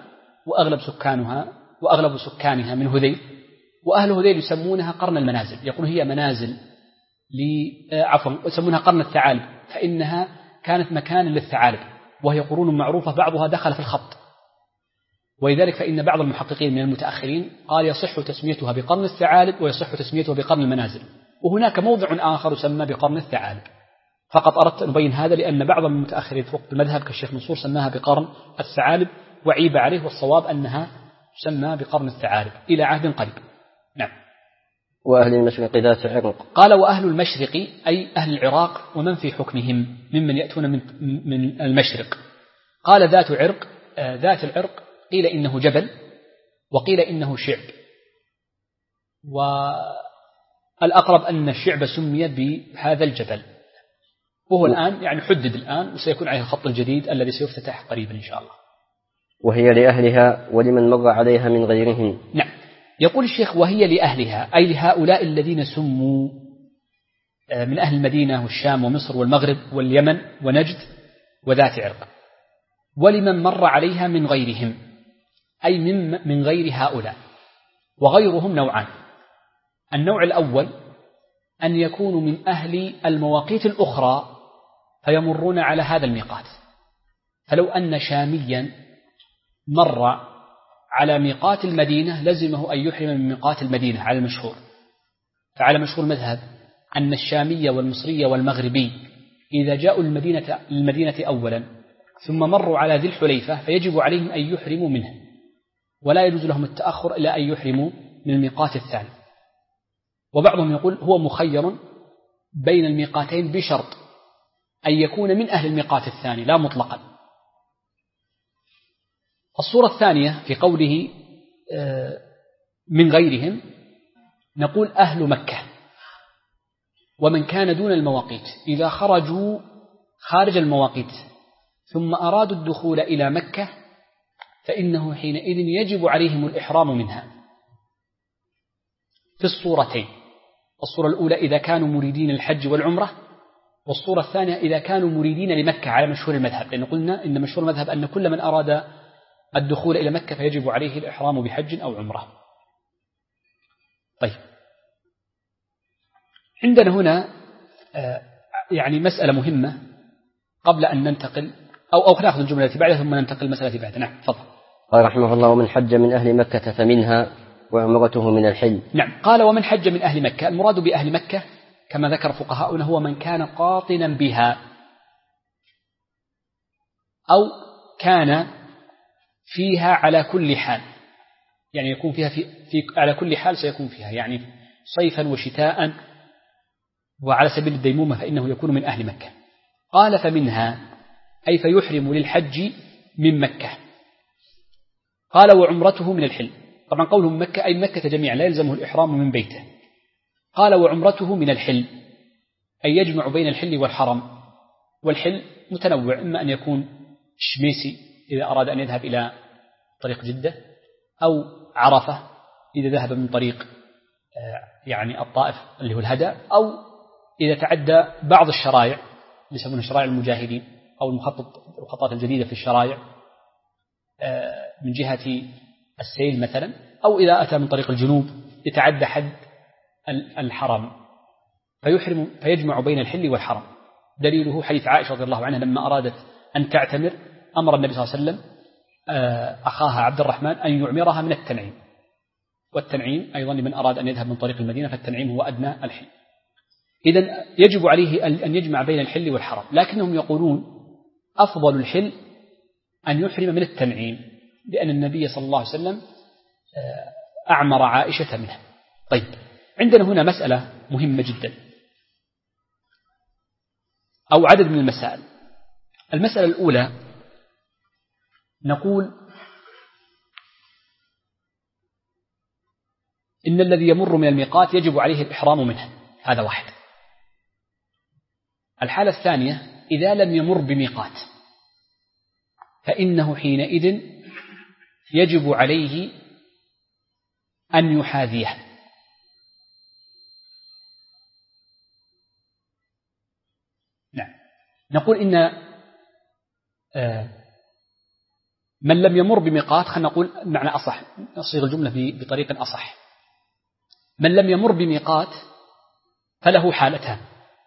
وأغلب سكانها من هذيل، وأهل هذيل يسمونها قرن المنازل، يقولون هي منازل يسمونها قرن الثعالب، فإنها كانت مكان للثعالب، وهي قرون معروفة بعضها دخل في الخط. ولذلك فإن بعض المحققين من المتأخرين قال يصح تسميتها بقرن الثعالب ويصح تسميتها بقرن المنازل، وهناك موضع آخر يسمى بقرن الثعالب. فقط أردت أن أبين هذا لأن بعض المتأخرين في المذهب كالشيخ منصور سماها بقرن الثعالب وعيب عليه، والصواب أنها تسمى بقرن الثعالب إلى عهد قريب. نعم. وأهل المشرق ذات عرق. قال: وأهل المشرق أي أهل العراق ومن في حكمهم ممن يأتون من المشرق. قال: ذات عرق. ذات العرق قيل إنه جبل، وقيل إنه شعب، والأقرب أن الشعب سمي بهذا الجبل، وهو الآن يعني حدد الآن، وسيكون عليه الخط الجديد الذي سيفتتح قريبا إن شاء الله. وهي لأهلها ولمن مر عليها من غيرهم. نعم. يقول الشيخ: وهي لأهلها أي لهؤلاء الذين سموا من أهل المدينة والشام ومصر والمغرب واليمن ونجد وذات عرق، ولمن مر عليها من غيرهم أي من غير هؤلاء. وغيرهم نوعان: النوع الأول أن يكونوا من أهل المواقيت الأخرى فيمرون على هذا الميقات، فلو أن شاميا مر على ميقات المدينة لزمه أن يحرم من ميقات المدينة على المشهور. فعلى مشهور المذهب أن الشامي والمصري والمغربي إذا جاءوا المدينة أولا ثم مروا على ذي الحليفة فيجب عليهم أن يحرموا منه، ولا يجوز لهم التأخر إلى أن يحرموا من الميقات الثاني. وبعضهم يقول هو مخير بين الميقاتين بشرط أن يكون من أهل الميقات الثاني لا مطلقا. الصورة الثانية في قوله من غيرهم نقول أهل مكة ومن كان دون المواقيت إذا خرجوا خارج المواقيت ثم أرادوا الدخول إلى مكة فإنه حينئذ يجب عليهم الإحرام منها في الصورتين. الصورة الأولى إذا كانوا مريدين الحج والعمرة، والصورة الثانية إذا كانوا مريدين لمكة على مشهور المذهب، لأن قلنا إن مشهور المذهب أن كل من أراد الدخول إلى مكة فيجب عليه الإحرام بحج أو عمرة. طيب، عندنا هنا يعني مسألة مهمة قبل أن ننتقل أو نأخذ الجملة التي بعدها ثم ننتقل المسألة بعدها. نعم تفضل. قال رحمه الله: ومن حج من أهل مكة فمنها وعمرته من الحل. نعم، قال ومن حج من أهل مكة، المراد بأهل مكة كما ذكر فقهاؤنا هو من كان قاطنا بها أو كان فيها على كل حال، يعني يكون فيها في على كل حال سيكون فيها، يعني صيفا وشتاء وعلى سبيل الديمومة فإنه يكون من أهل مكة. قال فمنها أي فيحرم للحج من مكة. قال وعمرته من الحل. طبعا قوله من مكة أي مكة جميعا لا يلزمه الإحرام من بيته. قال وعمرته من الحل أي يجمع بين الحل والحرم، والحل متنوع، إما أن يكون شميسي إذا أراد أن يذهب إلى طريق جدة، أو عرفة إذا ذهب من طريق يعني الطائف اللي هو الهدى، أو إذا تعدى بعض الشرائع يسمونها شرائع المجاهدين أو المخططات الجديدة في الشرائع من جهة السيل مثلا، أو إذا أتى من طريق الجنوب يتعدى حد الحرم فيجمع بين الحل والحرم. دليله حديث عائشة رضي الله عنها لما أرادت أن تعتمر أمر النبي صلى الله عليه وسلم أخاها عبد الرحمن أن يعمرها من التنعيم، والتنعيم أيضا لمن أراد أن يذهب من طريق المدينة فالتنعيم هو أدنى الحل. إذن يجب عليه أن يجمع بين الحل والحرم، لكنهم يقولون أفضل الحل أن يحرم من التنعيم لأن النبي صلى الله عليه وسلم أعمر عائشة منها. طيب، عندنا هنا مسألة مهمة جدا أو عدد من المسائل. المسألة الأولى نقول إن الذي يمر من الميقات يجب عليه الإحرام منه، هذا واحد. الحالة الثانية إذا لم يمر بميقات فإنه حينئذ يجب عليه أن يحاذيه. نعم، نقول إن من لم يمر بميقات، خلينا نقول معنى أصح، نصيغ الجملة بطريق أصح. من لم يمر بميقات فله حالتان.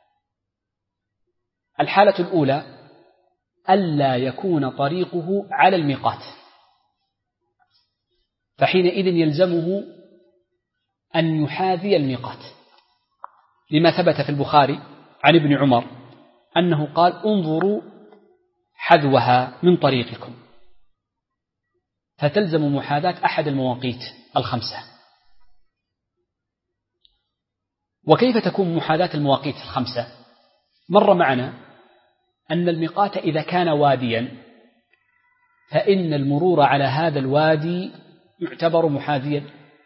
الحالة الأولى ألا يكون طريقه على الميقات، فحينئذ يلزمه أن يحاذي الميقات، لما ثبت في البخاري عن ابن عمر أنه قال انظروا حذوها من طريقكم، فتلزم محاذاة أحد المواقيت الخمسة. وكيف تكون محاذاة المواقيت الخمسة؟ مر معنا أن الميقات إذا كان واديا فإن المرور على هذا الوادي يعتبر محاذيا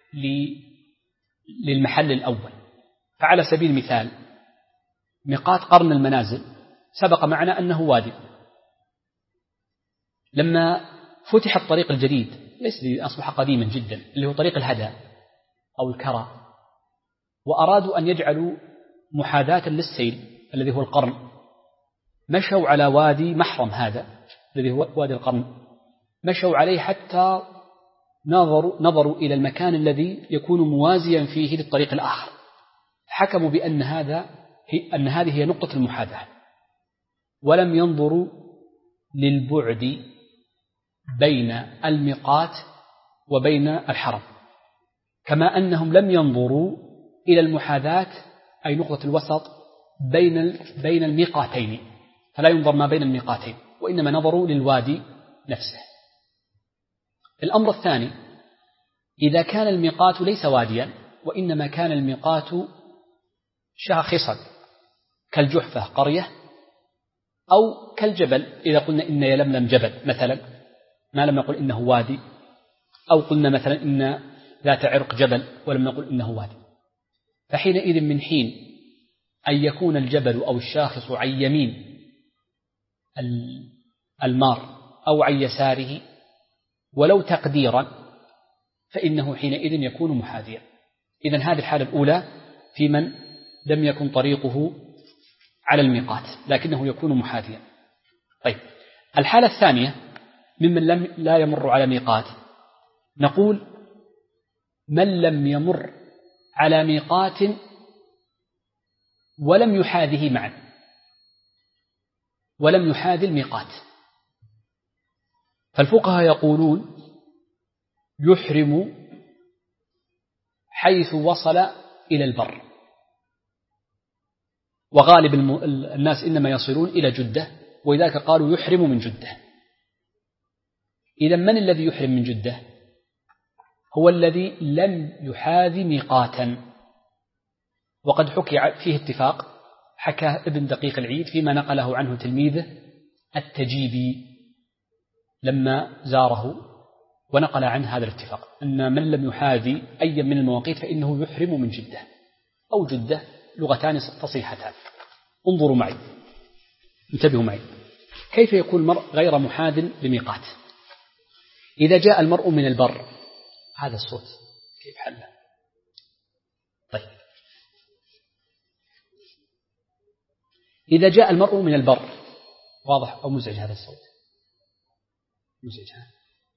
للمحل الأول. فعلى سبيل المثال ميقات قرن المنازل سبق معنا أنه وادي، لما فتح الطريق الجديد ليس أصبح قديما جدا اللي هو طريق الهدى أو الكرى، وأرادوا أن يجعلوا محاذاة للسيل الذي هو القرن، مشوا على وادي محرم هذا الذي هو وادي القرن، مشوا عليه حتى نظروا إلى المكان الذي يكون موازيا فيه للطريق الآخر، حكموا بأن هذه هي نقطة المحاذاة، ولم ينظروا للبعد بين الميقات وبين الحرم، كما أنهم لم ينظروا إلى المحاذاة أي نقطة الوسط بين الميقاتين، فلا ينظر ما بين الميقاتين، وإنما نظروا للوادي نفسه. الأمر الثاني إذا كان الميقات ليس واديا وإنما كان الميقات شاخصا كالجحفة قرية أو كالجبل، إذا قلنا إن يلملم جبل مثلا ما لم نقل إنه وادي، أو قلنا مثلا إن ذات عرق جبل ولم نقل إنه وادي، فحينئذ من حين أن يكون الجبل أو الشاخص عن يمين المار أو عن يساره ولو تقديرا فإنه حينئذ يكون محاذيا. إذن هذه الحالة الأولى في من لم يكن طريقه على الميقات لكنه يكون محاذيا. طيب، الحالة الثانية ممن لا يمر على ميقات، نقول من لم يمر على ميقات ولم يحاذه معا، ولم يحاذي الميقات. فالفقهاء يقولون يحرم حيث وصل إلى البر، وغالب الناس إنما يصلون إلى جدة، ولذلك قالوا يحرم من جدة. إذا من الذي يحرم من جدة؟ هو الذي لم يحاذي ميقاتا، وقد حكي فيه اتفاق، حكى ابن دقيق العيد فيما نقله عنه تلميذه التجيبي لما زاره، ونقل عنه هذا الاتفاق أن من لم يحاذي أي من المواقيت فإنه يحرم من جدة أو جدة، لغتان فصيحتان. انظروا معي، انتبهوا معي، كيف يكون المرء غير محاذ لميقات؟ إذا جاء المرء من البر، هذا الصوت كيف حله؟ طيب، إذا جاء المرء من البر، واضح أو مزعج هذا الصوت؟ مزعج هذا.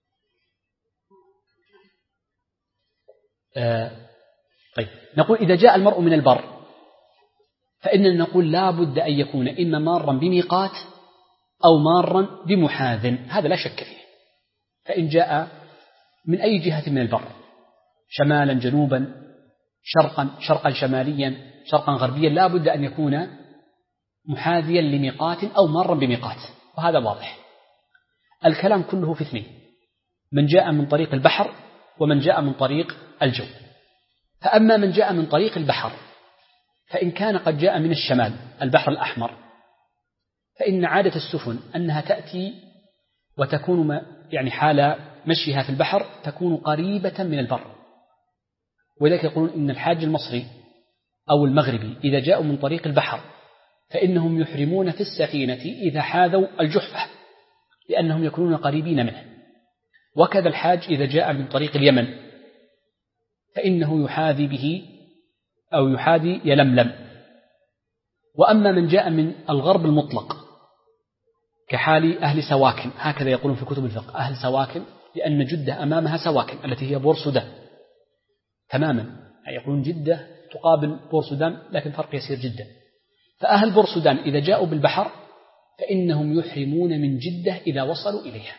طيب، نقول إذا جاء المرء من البر فإننا نقول لا بد أن يكون إما مارا بميقات أو مارا بمحاذ، هذا لا شك فيه. فإن جاء من أي جهة من البر، شمالا جنوبا شرقا شماليا شرقا غربيا، لا بد أن يكون محاذيا لميقات أو مارا بميقات، وهذا واضح. الكلام كله في اثنين: من جاء من طريق البحر ومن جاء من طريق الجو. فأما من جاء من طريق البحر فإن كان قد جاء من الشمال البحر الأحمر، فإن عادة السفن أنها تأتي وتكون يعني حال مشيها في البحر تكون قريبة من البر، ولذلك يقولون إن الحاج المصري أو المغربي إذا جاءوا من طريق البحر فإنهم يحرمون في السفينة إذا حاذوا الجحفة، لأنهم يكونون قريبين منه. وكذا الحاج إذا جاء من طريق اليمن فإنه يحاذي به أو يحاذي يلملم. وأما من جاء من الغرب المطلق كحال أهل سواكن، هكذا يقولون في كتب الفقه، أهل سواكن، لأن جدة أمامها سواكن التي هي بورسودان تماما، يقولون جدة تقابل بورسودان لكن فرق يسير جدا. فأهل بورسودان إذا جاءوا بالبحر فإنهم يحرمون من جدة إذا وصلوا إليها،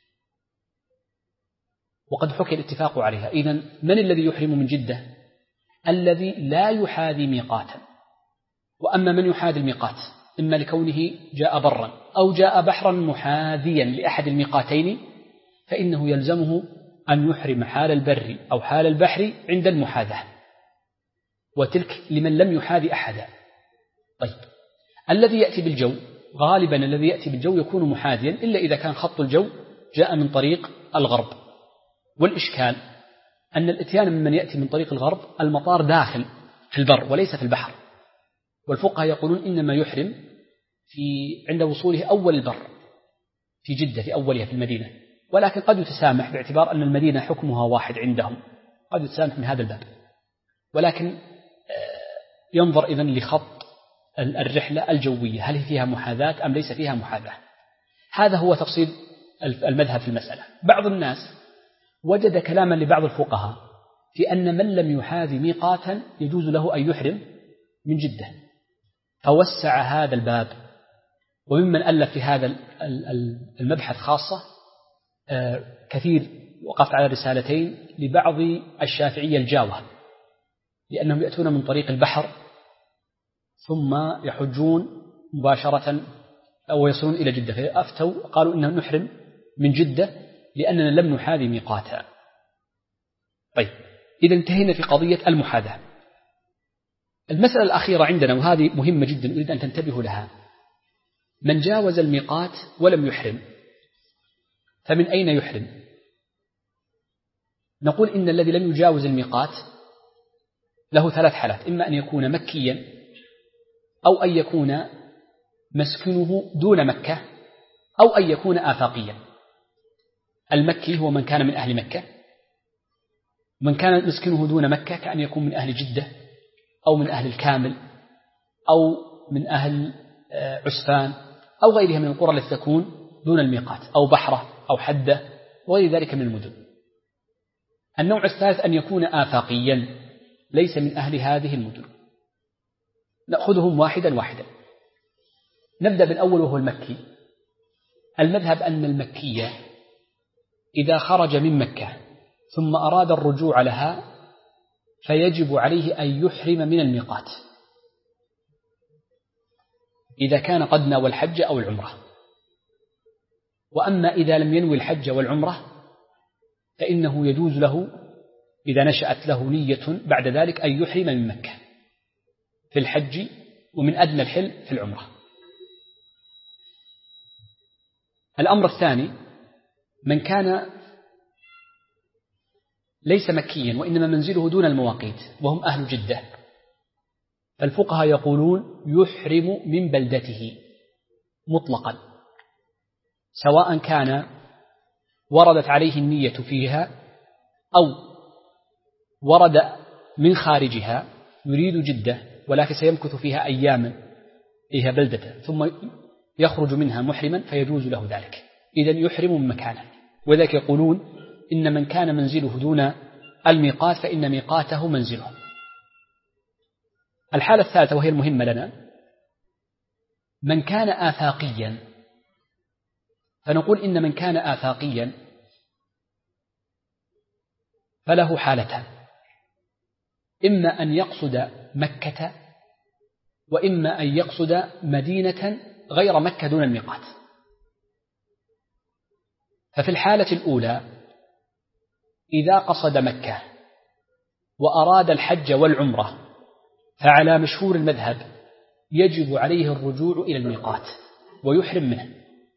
وقد حكي الاتفاق عليها. إذن من الذي يحرم من جدة؟ الذي لا يحاذي ميقاتا. وأما من يحاذي الميقات إما لكونه جاء برا أو جاء بحرا محاذيا لأحد الميقاتين، فإنه يلزمه أن يحرم حال البر أو حال البحر عند المحاذاة، وتلك لمن لم يحاذي أحدا. طيب، الذي يأتي بالجو غالبا الذي يأتي بالجو يكون محاذيا، إلا إذا كان خط الجو جاء من طريق الغرب. والإشكال أن الإتيان ممن يأتي من طريق الغرب المطار داخل في البر وليس في البحر، والفقهاء يقولون إنما يحرم عند وصوله أول البر في جدة في أولها في المدينة، ولكن قد يتسامح باعتبار أن المدينة حكمها واحد عندهم، قد يتسامح من هذا الباب. ولكن ينظر إذن لخط الرحلة الجوية، هل هي فيها محاذاة أم ليس فيها محاذاة. هذا هو تفصيل المذهب في المسألة. بعض الناس وجد كلاما لبعض الفقهاء في أن من لم يحاذي ميقاتا يجوز له أن يحرم من جدة، فوسع هذا الباب. وممن ألف في هذا المبحث خاصة كثير، وقفت على رسالتين لبعض الشافعية الجاوة، لأنهم يأتون من طريق البحر ثم يحجون مباشرة أو يصلون إلى جدة، فأفتوا قالوا إنه نحرم من جدة لأننا لم نحاذي ميقاتا. طيب، إذا انتهينا في قضية المحاذاة. المسألة الأخيرة عندنا وهذه مهمة جدا أريد أن تنتبهوا لها: من جاوز الميقات ولم يحرم فمن أين يحرم؟ نقول إن الذي لم يجاوز الميقات له ثلاث حالات: إما أن يكون مكيا، أو أن يكون مسكنه دون مكة، أو أن يكون آفاقيا. المكي هو من كان من أهل مكة، من كان مسكنه دون مكة كأن يكون من أهل جدة أو من أهل الكامل أو من أهل عسفان أو غيرها من القرى التي تكون دون الميقات، أو بحرة أو حدة وغير ذلك من المدن. النوع الثالث أن يكون آفاقيا ليس من أهل هذه المدن. نأخذهم واحدا واحدا. نبدأ بالأول وهو المكي. المذهب أن المكي إذا خرج من مكة ثم أراد الرجوع لها فيجب عليه أن يحرم من الميقات إذا كان قد نوى الحج أو العمرة. وأما إذا لم ينوي الحج والعمرة فإنه يجوز له إذا نشأت له نية بعد ذلك أن يحرم من مكة في الحج ومن أدنى الحل في العمرة. الأمر الثاني من كان ليس مكيا وإنما منزله دون المواقيت وهم أهل جدة، فالفقهاء يقولون يحرم من بلدته مطلقا، سواء كان وردت عليه النية فيها أو ورد من خارجها يريد جدة ولكن سيمكث فيها أياما إيها بلدته ثم يخرج منها محرما فيجوز له ذلك، إذن يحرم من مكانه. وذلك يقولون إن من كان منزله دون الميقات فإن ميقاته منزله. الحالة الثالثة وهي المهمة لنا من كان آفاقيا، فنقول إن من كان آفاقيا فله حالتان: إما أن يقصد مكة وإما أن يقصد مدينة غير مكة دون الميقات. ففي الحالة الأولى إذا قصد مكة وأراد الحج والعمرة فعلى مشهور المذهب يجب عليه الرجوع إلى الميقات ويحرم منه،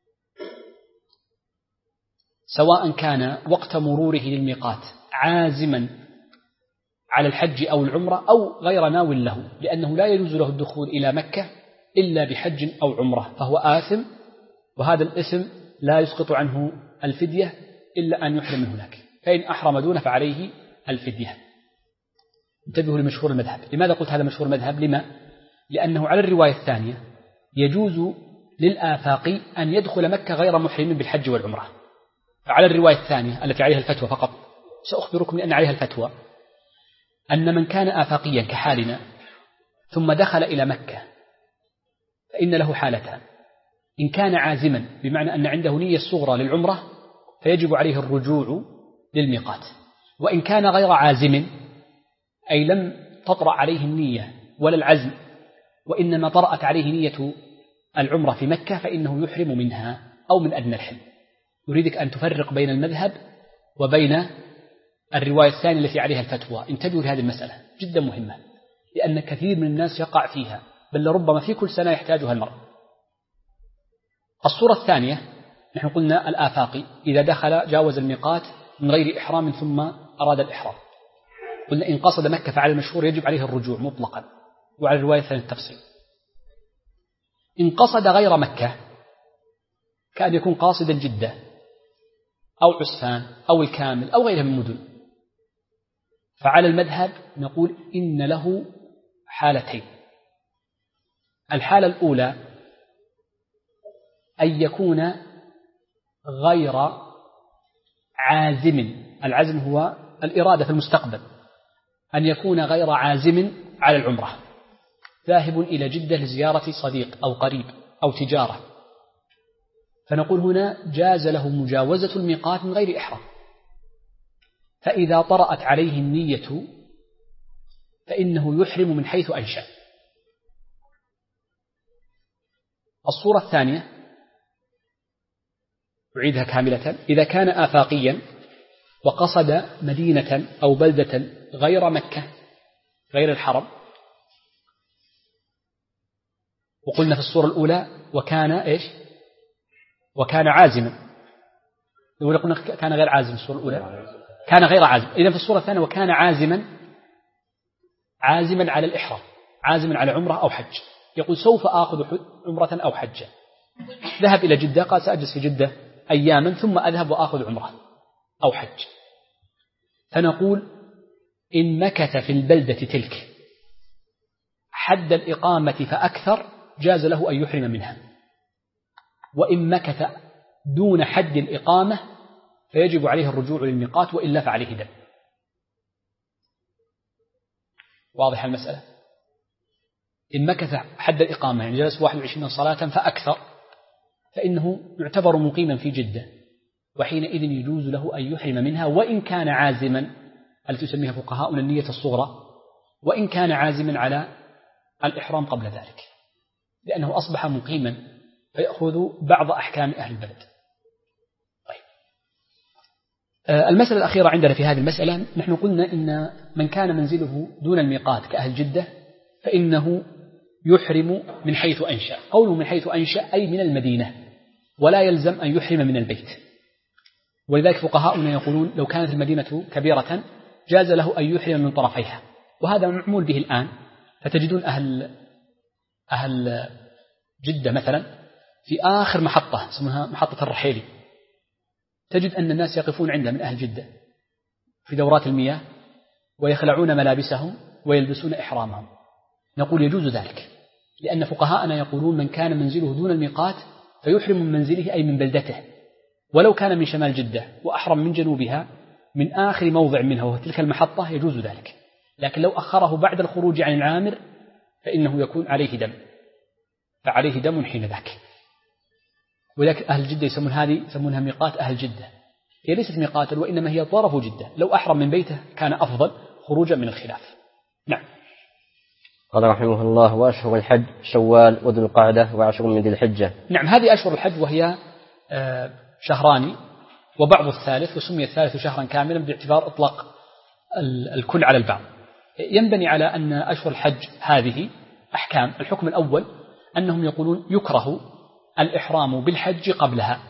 سواء كان وقت مروره للميقات عازما على الحج أو العمرة أو غير ناو له، لأنه لا يجوز له الدخول إلى مكة إلا بحج أو عمرة فهو آثم، وهذا الإثم لا يسقط عنه الفدية إلا أن يحرم من هناك، فإن أحرم دون فعليه الفدية. انتبهوا لمشهور المذهب. لماذا قلت هذا مشهور المذهب؟ لما؟ لأنه على الرواية الثانية يجوز للآفاقي أن يدخل مكة غير محرم بالحج والعمرة. فعلى الرواية الثانية التي عليها الفتوى فقط سأخبركم بأن عليها الفتوى أن من كان آفاقيا كحالنا ثم دخل إلى مكة فإن له حالتان: إن كان عازما بمعنى أن عنده نية صغرى للعمرة فيجب عليه الرجوع للميقات، وإن كان غير عازم أي لم تطرأ عليه النية ولا العزم وإنما طرأت عليه نية العمرة في مكة فإنه يحرم منها أو من أدنى الحل. أريدك أن تفرق بين المذهب وبين الرواية الثانية التي عليها الفتوى. انتبهوا لهذه المسألة جدا مهمة، لأن كثير من الناس يقع فيها، بل لربما في كل سنة يحتاجها المرء. الصورة الثانية نحن قلنا الآفاقي إذا دخل جاوز الميقات من غير إحرام ثم أراد الإحرام، قلنا إن قصد مكة فعلى المشهور يجب عليه الرجوع مطلقا، وعلى الرواية الثانية التفصيل. إن قصد غير مكة كأن يكون قاصدا جدة أو عسفان أو الكامل أو غيرها من المدن، فعلى المذهب نقول إن له حالتين: الحالة الأولى أن يكون غير عازم، العزم هو الإرادة في المستقبل، أن يكون غير عازم على العمرة، ذاهب إلى جدة لزيارة صديق أو قريب أو تجارة، فنقول هنا جاز له مجاوزة الميقات من غير إحرام، فإذا طرأت عليه النية فإنه يحرم من حيث أنشأ. الصورة الثانية أعيدها كاملة: إذا كان آفاقيا وقصد مدينة أو بلدة غير مكة غير الحرم، وقلنا في الصورة الأولى وكان إيش؟ وكان عازما. الأولى قلنا كان غير عازم، الصورة الأولى كان غير عازم، إذن في الصورة الثانية وكان عازما على الإحرام، عازما على عمرة أو حج، يقول سوف آخذ عمرة أو حجة، ذهب إلى جدة قال سأجلس في جدة أياما ثم أذهب وآخذ عمرة أو حج، فنقول إن مكث في البلدة تلك حد الإقامة فأكثر جاز له أن يحرم منها، وإن مكث دون حد الإقامة فيجب عليه الرجوع للميقات وإلا فعليه دم. واضح المسألة؟ إن مكث حد الإقامة يعني جلس 21 صلاة فأكثر فإنه يعتبر مقيما في جدة، وحينئذ يجوز له أن يحرم منها وإن كان عازما، التي تسميها فقهاؤنا النية الصغرى، وإن كان عازما على الإحرام قبل ذلك، لأنه أصبح مقيما فيأخذ بعض أحكام أهل البلد. طيب. المسألة الأخيرة عندنا في هذه المسألة، نحن قلنا إن من كان منزله دون الميقات كأهل جدة فإنه يحرم من حيث أنشأ. قوله من حيث أنشأ أي من المدينة، ولا يلزم أن يحرم من البيت، ولذلك فقهاؤنا يقولون لو كانت المدينة كبيرة جاز له أن يحرم من طرفيها، وهذا معمول به الآن. فتجدون أهل جدة مثلا في آخر محطة اسمها محطة الرحيلي، تجد أن الناس يقفون عندها من أهل جدة في دورات المياه ويخلعون ملابسهم ويلبسون إحرامهم. نقول يجوز ذلك، لأن فقهاءنا يقولون من كان منزله دون الميقات فيحرم من منزله أي من بلدته، ولو كان من شمال جدة وأحرم من جنوبها من آخر موضع منها وهو تلك المحطة يجوز ذلك. لكن لو أخره بعد الخروج عن العامر فإنه يكون عليه دم، فعليه دم حين ذاك. ولكن أهل جدة يسمونها ميقات أهل جدة، هي ليست ميقاتا وإنما هي طرف جدة، لو أحرم من بيته كان أفضل خروجا من الخلاف. نعم. قال رحمه الله: وأشهر الحج شوال وذو القعدة وعشر من ذي الحجة. نعم، هذه أشهر الحج وهي شهران وبعض الثالث، وسمي الثالث شهرا كاملا باعتبار إطلاق الكل على البعض. ينبني على أن أشهر الحج هذه أحكام. الحكم الأول أنهم يقولون يكره الإحرام بالحج قبلها،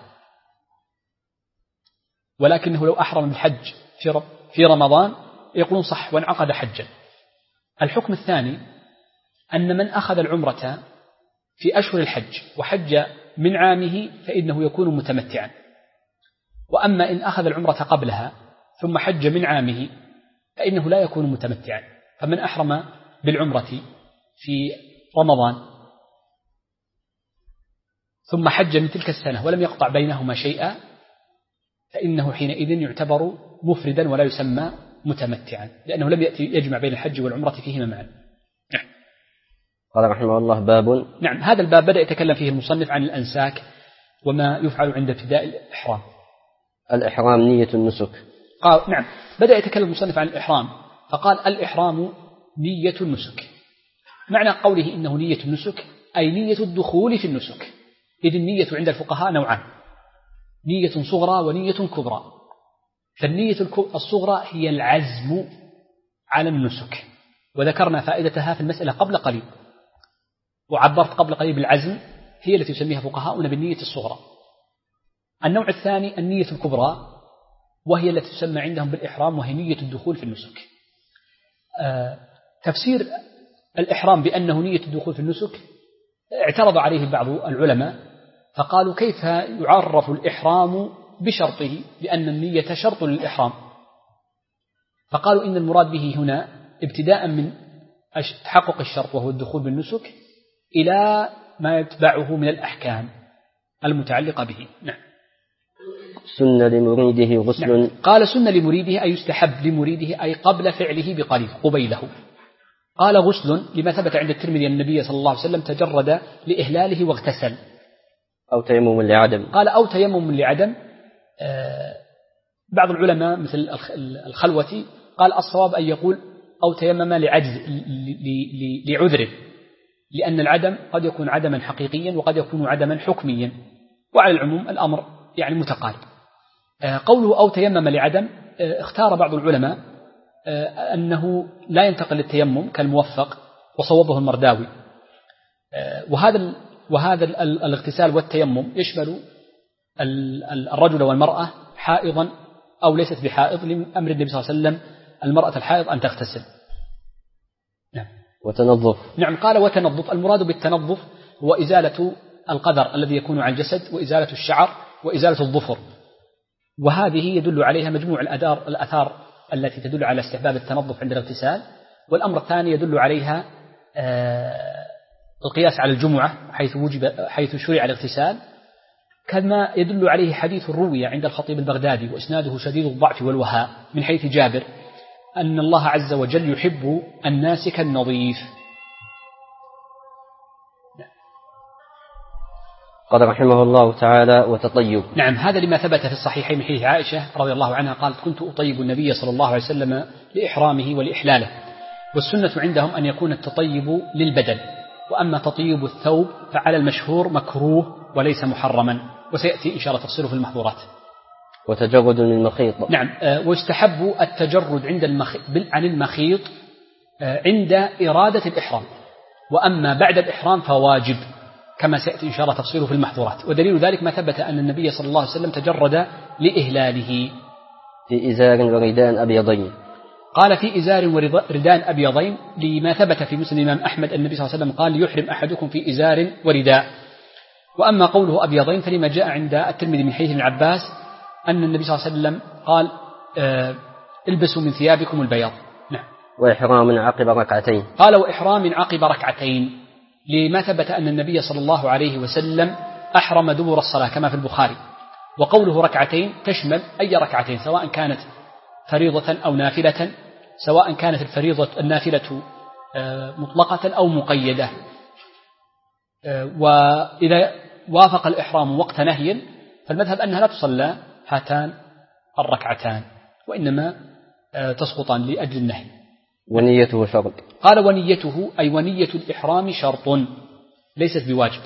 ولكنه لو أحرم بالحج في رمضان يقولون صح وانعقد حجا. الحكم الثاني أن من أخذ العمرة في أشهر الحج وحج من عامه فإنه يكون متمتعا، وأما إن أخذ العمرة قبلها ثم حج من عامه فإنه لا يكون متمتعا. فمن أحرم بالعمرة في رمضان ثم حج من تلك السنة ولم يقطع بينهما شيئا فإنه حينئذ يعتبر مفردا ولا يسمى متمتعا، لأنه لم يأتي يجمع بين الحج والعمرة فيهما معا. قال رحمه الله: باب. نعم، هذا الباب بدأ يتكلم فيه المصنف عن الأنساك وما يفعل عند ابتداء الإحرام. الإحرام نية النسك. قال نعم، بدأ يتكلم المصنف عن الإحرام فقال: الإحرام نية النسك. معنى قوله إنه نية النسك أي نية الدخول في النسك. إذ النية عند الفقهاء نوعان: نية صغرى ونية كبرى. فالنية الصغرى هي العزم على النسك، وذكرنا فائدتها في المسألة قبل قليل، وعبرت قبل قليل بالعزم، هي التي يسميها فقهاؤنا بالنية الصغرى. النوع الثاني النية الكبرى، وهي التي تسمى عندهم بالإحرام، وهي نية الدخول في النسك. تفسير الإحرام بأنه نية الدخول في النسك اعترض عليه بعض العلماء فقالوا: كيف يعرف الإحرام بشرطه، لأن النية شرط للإحرام؟ فقالوا إن المراد به هنا ابتداء من تحقق الشرط وهو الدخول بالنسك إلى ما يتبعه من الأحكام المتعلقة به. نعم. سن لمريده غسل. نعم. قال: سن لمريده أي يستحب لمريده أي قبل فعله بقليل قبيله. قال: غسل لما ثبت عند الترمذي أن النبي صلى الله عليه وسلم تجرد لإهلاله واغتسل. أو تيمم لعدم. قال: أو تيمم لعدم. بعض العلماء مثل الخلوتي قال: الصواب أن يقول أو تيمم لعجز لعذر، لأن العدم قد يكون عدما حقيقيا وقد يكون عدما حكميا، وعلى العموم الأمر يعني متقارب. قوله أو تيمم لعدم اختار بعض العلماء أنه لا ينتقل للتيمم كالموفق، وصوبه المرداوي. وهذا الاغتسال والتيمم يشمل الرجل والمرأة حائضا أو ليست بحائض، لأمر النبي صلى الله عليه وسلم المرأة الحائض أن تغتسل. نعم. وتنظف. نعم. قال: وتنظف. المراد بالتنظف هو إزالة القدر الذي يكون على الجسد، وإزالة الشعر، وإزالة الظفر، وهذه يدل عليها مجموع الآثار التي تدل على استحباب التنظف عند الاغتسال. والأمر الثاني يدل عليها القياس على الجمعة حيث شرع الاغتسال، كما يدل عليه حديث روي عند الخطيب البغدادي وإسناده شديد الضعف والوهاء من حيث جابر أن الله عز وجل يحب الناسك النظيف. قال رحمه الله تعالى: وتطيب. نعم، هذا لما ثبت في الصحيحين من حديث عائشة رضي الله عنها قالت: كنت أطيب النبي صلى الله عليه وسلم لإحرامه ولإحلاله. والسنة عندهم أن يكون التطيب للبدن، وأما تطيب الثوب فعلى المشهور مكروه وليس محرما، وسيأتي إن شاء الله تفصيله في المحظورات. وتجرد من المخيط. نعم، ويستحب التجرد عن المخيط عند إرادة الإحرام، وأما بعد الإحرام فواجب، كما سيأتي إن شاء الله تفصيله في المحظورات. ودليل ذلك ما ثبت أن النبي صلى الله عليه وسلم تجرد لإهلاله في إزار ورداء أبيضين. قال: في إزار ورداء أبيضين، لما ثبت في مسند الإمام أحمد النبي صلى الله عليه وسلم قال: يحرم أحدكم في إزار ورداء. وأما قوله أبيضين فلما جاء عند الترمذي من حديث ابن عباس أن النبي صلى الله عليه وسلم قال: البسوا من ثيابكم البياض. نعم. وإحرام عقب ركعتين. قال: وإحرام عقب ركعتين، لما ثبت أن النبي صلى الله عليه وسلم أحرم دبر الصلاة كما في البخاري. وقوله ركعتين تشمل أي ركعتين، سواء كانت فريضة أو نافلة، سواء كانت النافلة مطلقة أو مقيدة. وإذا وافق الإحرام وقت نهي فالمذهب أنها لا تصلى هاتان الركعتان، وإنما تسقطان لأجل النهي. ونيته شرط. قال: ونيته أي ونية الإحرام شرط ليست بواجب.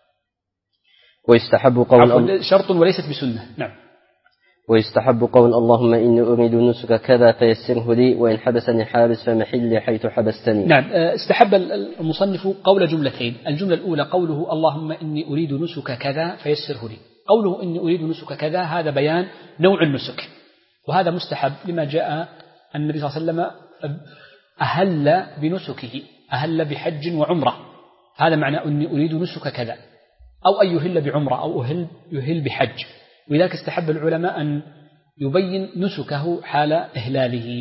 ويستحب قول شرط وليست بسنة. نعم. ويستحب قول: اللهم إني أريد نسك كذا فيسره لي، وإن حبسني حابس فمحل حيث حبستني. نعم، استحب المصنف قول جملتين. الجملة الأولى قوله: اللهم إني أريد نسك كذا فيسره لي. قوله إني أريد نسك كذا هذا بيان نوع النسك، وهذا مستحب لما جاء النبي صلى الله عليه وسلم أهل بنسكه، أهل بحج وعمرة، هذا معنى أني أريد نسك كذا، أو أن يهل بعمرة أو يهل بحج. ولذلك استحب العلماء أن يبين نسكه حال إهلاله.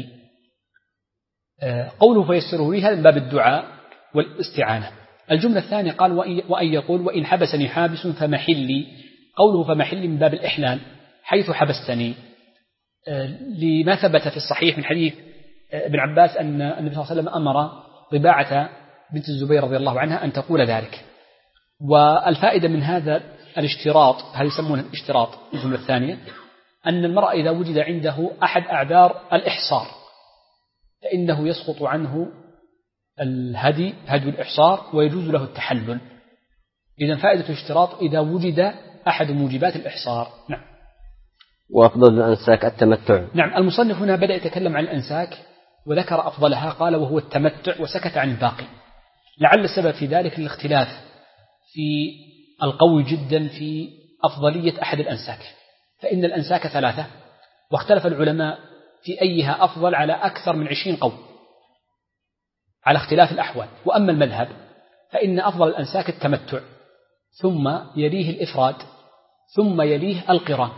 قوله فيسره لي هذا من باب الدعاء والاستعانة. الجملة الثانية قال: وأن يقول: وإن حبسني حابس فمحلي. قوله فمحلي من باب الإحلال حيث حبستني، لما ثبت في الصحيح من حديث ابن عباس أن النبي صلى الله عليه وسلم أمر رباعة بنت الزبير رضي الله عنها أن تقول ذلك. والفائدة من هذا الاشتراط، هذا يسمونه الاشتراط الجملة الثانية، أن المرأة إذا وجد عنده أحد أعذار الإحصار فإنه يسقط عنه هدي الإحصار ويجوز له التحلل. إذن فائدة الاشتراط إذا وجد أحد موجبات الإحصار. نعم. وأفضل الأنساك التمتع. نعم، المصنف هنا بدأ يتكلم عن الأنساك وذكر أفضلها، قال: وهو التمتع، وسكت عن الباقي. لعل السبب في ذلك الاختلاف في القوي جدا في أفضلية أحد الأنساك، فإن الأنساك 3، واختلف العلماء في أيها أفضل على أكثر من 20 قول على اختلاف الأحوال. وأما المذهب فإن أفضل الأنساك التمتع، ثم يليه الإفراد، ثم يليه القران.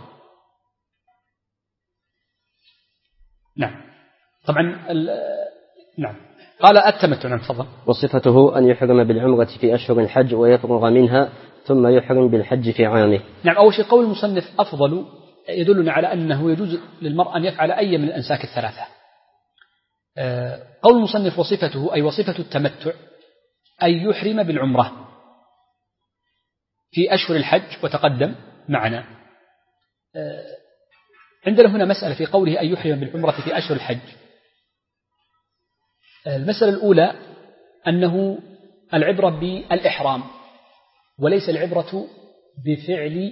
نعم. طبعا نعم. قال التمتع. نعم، تفضل. وصفته أن يحرم بالعمرة في أشهر الحج ويفرغ منها، ثم يحرم بالحج في عامه. نعم. أول شيء قول المصنف أفضل يدلنا على أنه يجوز للمرء أن يفعل أي من الأنساك 3. قول المصنف وصفته أي وصفة التمتع أن يحرم بالعمرة في أشهر الحج، وتقدم معنا. عندنا هنا مسألة في قوله أن يحرم بالعمرة في أشهر الحج. المسألة الأولى أنه العبرة بالإحرام وليس العبرة بفعل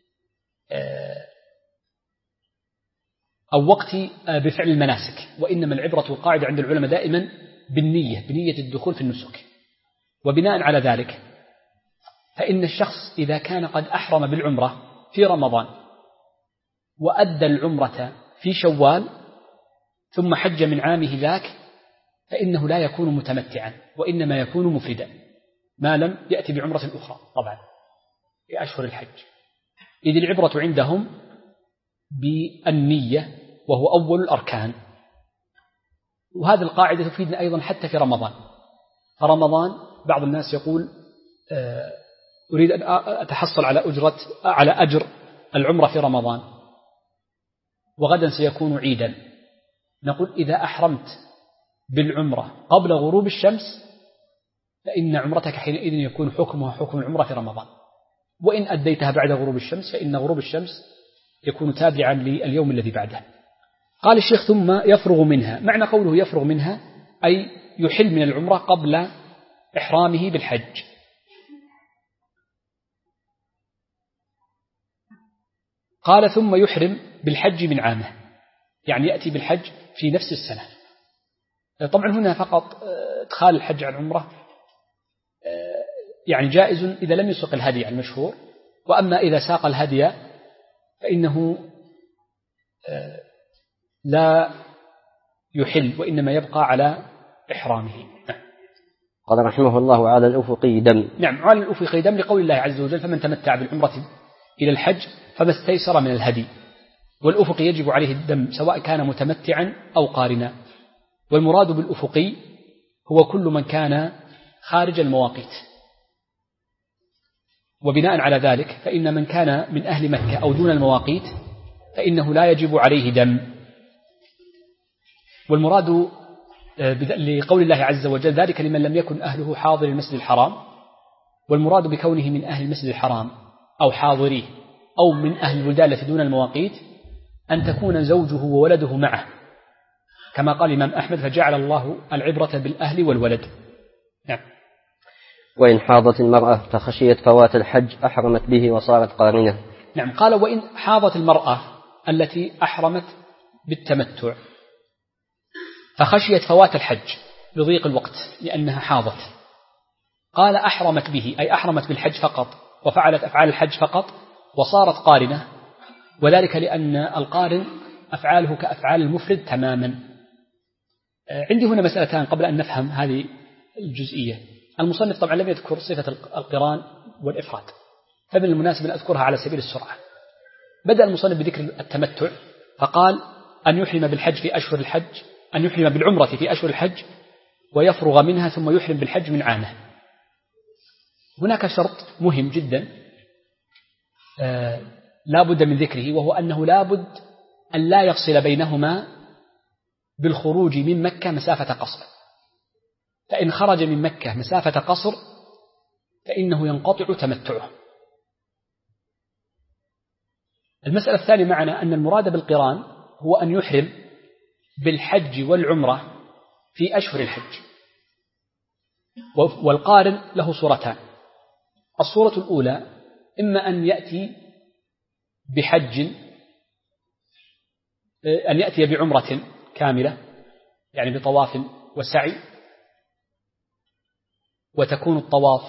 أو وقت بفعل المناسك، وإنما العبرة القاعدة عند العلماء دائما بنية الدخول في النسك. وبناء على ذلك فإن الشخص إذا كان قد أحرم بالعمرة في رمضان وأدى العمرة في شوال ثم حج من عامه ذاك، فإنه لا يكون متمتعا، وإنما يكون مفردا ما لم يأتي بعمرة أخرى طبعا. في أشهر الحج، إذ العبرة عندهم بالنية وهو أول الأركان. وهذه القاعدة تفيدنا أيضا حتى في رمضان. فرمضان بعض الناس يقول أريد أن أتحصل على أجر العمرة في رمضان وغدا سيكون عيدا. نقول إذا أحرمت بالعمرة قبل غروب الشمس فإن عمرتك حينئذ يكون حكمها حكم العمرة في رمضان، وإن أديتها بعد غروب الشمس فإن غروب الشمس يكون تابعا لليوم الذي بعده. قال الشيخ ثم يفرغ منها. معنى قوله يفرغ منها أي يحل من العمرة قبل إحرامه بالحج. قال ثم يحرم بالحج من عامه، يعني يأتي بالحج في نفس السنة. طبعا هنا فقط إدخال الحج على العمرة يعني جائز إذا لم يسق الهدي المشهور، وأما إذا ساق الهدي فإنه لا يحل وإنما يبقى على إحرامه. قال رحمه الله على الأفقي دم. نعم، على الأفقي دم لقول الله عز وجل فمن تمتع بالعمرة إلى الحج فما استيسر من الهدي. والأفقي يجب عليه الدم سواء كان متمتعا أو قارنا. والمراد بالأفقي هو كل من كان خارج المواقيت. وبناء على ذلك فإن من كان من أهل مكة أو دون المواقيت فإنه لا يجب عليه دم. والمراد لقول الله عز وجل ذلك لمن لم يكن أهله حاضر المسجد الحرام. والمراد بكونه من أهل المسجد الحرام أو حاضريه أو من أهل البلدان التي دون المواقيت أن تكون زوجه وولده معه، كما قال الإمام أحمد فجعل الله العبرة بالأهل والولد. نعم. وإن حاضت المرأة فخشيت فوات الحج أحرمت به وصارت قارنة. نعم، قال وإن حاضت المرأة التي أحرمت بالتمتع فخشيت فوات الحج بضيق الوقت لأنها حاضت، قال أحرمت به أي أحرمت بالحج فقط وفعلت أفعال الحج فقط وصارت قارنة، وذلك لأن القارن أفعاله كأفعال المفرد تماما. عندي هنا مسألتان قبل أن نفهم هذه الجزئية. المصنف طبعا لم يذكر صفة القران والإفراد، فمن المناسب أن أذكرها على سبيل السرعة. بدأ المصنف بذكر التمتع فقال أن يحرم بالحج في أشهر الحج، أن يحرم بالعمرة في أشهر الحج ويفرغ منها ثم يحرم بالحج من عامه. هناك شرط مهم جدا لا بد من ذكره، وهو أنه لا بد أن لا يفصل بينهما بالخروج من مكة مسافة قصر. فإن خرج من مكة مسافة قصر فإنه ينقطع تمتعه. المسألة الثانية معنا أن المراد بالقران هو أن يحرم بالحج والعمرة في أشهر الحج. والقارن له صورتان. الصورة الأولى إما أن يأتي بحج، أن يأتي بعمرة كاملة يعني بطواف وسعي، وتكون الطواف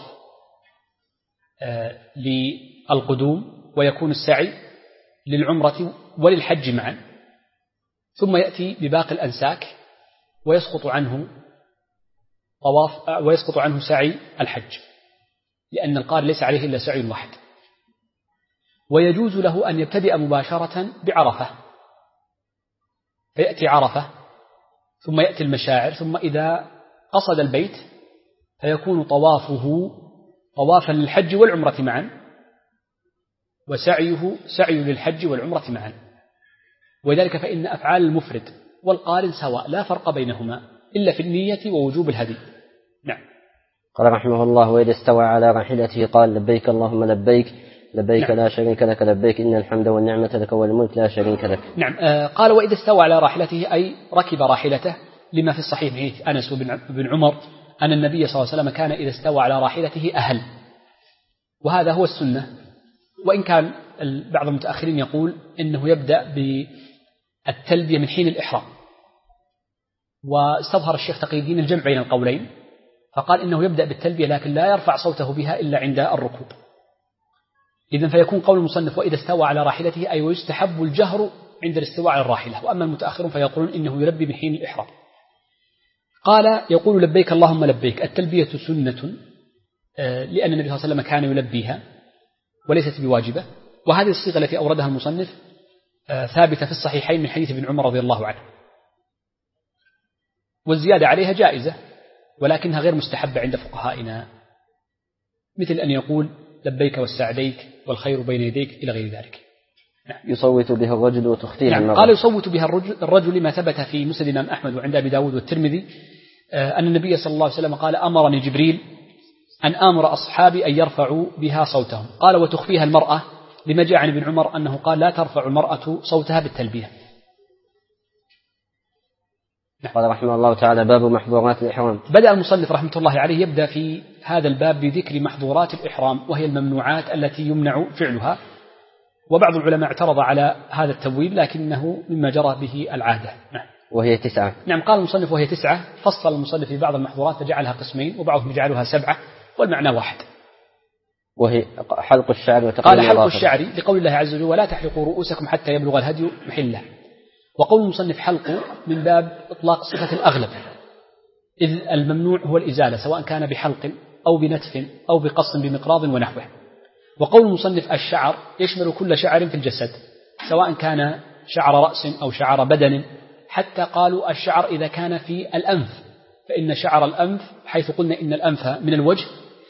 للقدوم ويكون السعي للعمرة وللحج معا، ثم يأتي بباقي الأنساك ويسقط عنه سعي الحج، لأن القارن ليس عليه إلا سعي واحد. ويجوز له أن يبتدئ مباشرة بعرفة فيأتي عرفة ثم يأتي المشاعر، ثم إذا قصد البيت فيكون طوافه طوافا للحج والعمرة معا، وسعيه سعي للحج والعمرة معا. وذلك فإن أفعال المفرد والقارن سواء لا فرق بينهما إلا في النية ووجوب الهدي. نعم. قال رحمه الله وإذا استوى على راحلته قال لبيك اللهم لبيك لبيك لا شريك لك لبيك إن الحمد والنعمة لك والملك لا شريك لك. نعم. قال وإذا استوى على راحلته أي ركب راحلته، لما في الصحيح من حديث أنس بن عمر أن النبي صلى الله عليه وسلم كان إذا استوى على راحلته أهل، وهذا هو السنة. وإن كان بعض المتأخرين يقول إنه يبدأ بالتلبية من حين الإحرام، واستظهر الشيخ تقي الدين الجمع بين القولين فقال إنه يبدأ بالتلبية لكن لا يرفع صوته بها إلا عند الركوب. إذن فيكون قول المصنف وإذا استوى على راحلته أي ويستحب الجهر عند الاستواء على الراحلة، وأما المتأخرون فيقولون إنه يلبي من حين الإحرام. قال يقول لبيك اللهم لبيك. التلبية سنة لأن النبي صلى الله عليه وسلم كان يلبيها، وليست بواجبة. وهذه الصيغة التي أوردها المصنف ثابتة في الصحيحين من حديث ابن عمر رضي الله عنه، والزيادة عليها جائزة ولكنها غير مستحبة عند فقهائنا، مثل أن يقول لبيك والسعديك والخير بين يديك إلى غير ذلك. يصوت بها الرجل وتختيه المرأة. قال يصوت بها الرجل لما ثبت في مسند الإمام أحمد وعند أبي داود والترمذي أن النبي صلى الله عليه وسلم قال أمرني جبريل أن آمر أصحابي أن يرفعوا بها صوتهم. قال وتخفيها المرأة لما جاء عن ابن عمر أنه قال لا ترفع المرأة صوتها بالتلبية. قال رحمه الله تعالى باب محظورات الإحرام. بدأ المصنف رحمة الله عليه يبدأ في هذا الباب بذكر محظورات الإحرام، وهي الممنوعات التي يمنع فعلها. وبعض العلماء اعترض على هذا التبويب لكنه مما جرى به العادة. وهي 9. نعم قال المصنف وهي 9. فصل المصنف في بعض المحظورات فجعلها قسمين وبعضهم يجعلها 7 والمعنى واحد. وهي حلق الشعر وتقليم قال حلق الشعر لقول الله عز وجل ولا تحلقوا رؤوسكم حتى يبلغ الهدي محله. وقول المصنف حلق من باب إطلاق صفة الأغلب، إذ الممنوع هو الإزالة سواء كان بحلق أو بنتف أو بقص بمقراض ونحوه. وقول المصنف الشعر يشمل كل شعر في الجسد سواء كان شعر رأس أو شعر بدن، حتى قالوا الشعر إذا كان في الأنف، فإن شعر الأنف حيث قلنا إن الأنف من الوجه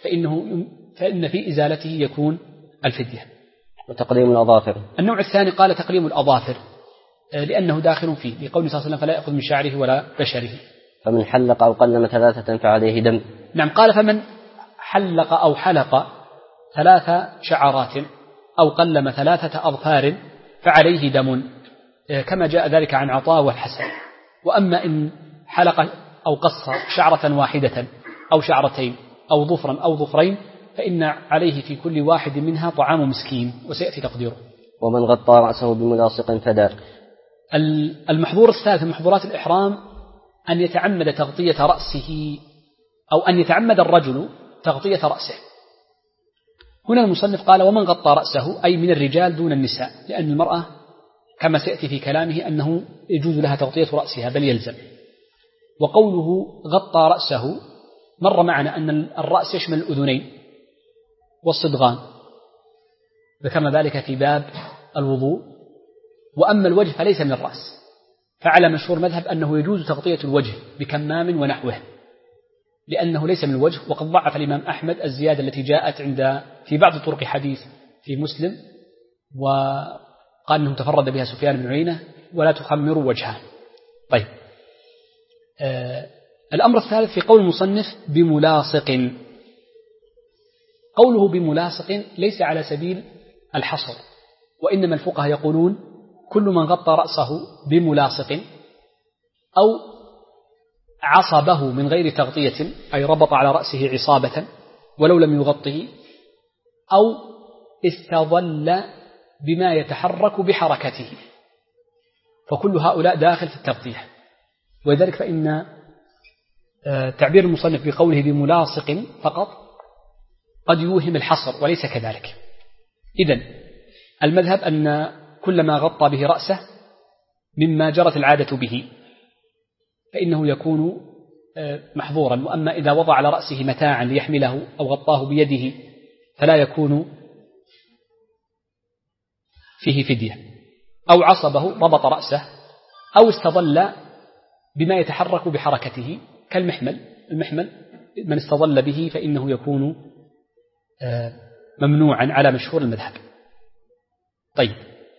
فإن في إزالته يكون الفدية. وتقليم الأظافر. النوع الثاني قال تقليم الأظافر لأنه داخل فيه لقول صلى الله عليه وسلم فلا يأخذ من شعره ولا بشره. فمن حلق أو قلم 3 فعليه دم. نعم قال فمن حلق أو حلق 3 شعرات أو قلم 3 أظفار فعليه دم، كما جاء ذلك عن عطاء والحسن. وأما إن حلق أو قص شعرة واحدة أو شعرتين أو ظفرا أو ظفرين فإن عليه في كل واحد منها طعام مسكين، وسيأتي تقديره. ومن غطى رأسه بملاصق فدار. المحظور الثالث من محظورات الإحرام أن يتعمد تغطية رأسه أو أن يتعمد الرجل تغطية رأسه. هنا المصنف قال ومن غطى رأسه أي من الرجال دون النساء، لأن المرأة كما سيأتي في كلامه أنه يجوز لها تغطية رأسها بل يلزم. وقوله غطى رأسه مر معنا أن الرأس يشمل الأذنين والصدغان، ذكرنا ذلك في باب الوضوء. وأما الوجه فليس من الرأس، فعلى مشهور مذهب أنه يجوز تغطية الوجه بكمام ونحوه لأنه ليس من الوجه. وقد ضعف الإمام أحمد الزيادة التي جاءت في بعض طرق حديث في مسلم، وقال أنه تفرد بها سفيان بن عيينة ولا تخمروا وجهه. طيب الأمر الثالث في قول المصنف بملاصق. قوله بملاصق ليس على سبيل الحصر، وإنما الفقهاء يقولون كل من غطى رأسه بملاصق أو عصبه من غير تغطية أي ربط على رأسه عصابة ولو لم يغطه، أو استظل بما يتحرك بحركته، فكل هؤلاء داخل في التغطية. ولذلك فإن تعبير المصنف بقوله بملاصق فقط قد يوهم الحصر وليس كذلك. إذن المذهب أن كل ما غطى به رأسه مما جرت العادة به فإنه يكون محظورا. وأما إذا وضع على رأسه متاعا ليحمله أو غطاه بيده فلا يكون فيه فدية. أو عصبه ربط رأسه أو استظل بما يتحرك بحركته كالمحمل. المحمل من استظل به فإنه يكون ممنوعا على مشهور المذهب. طيب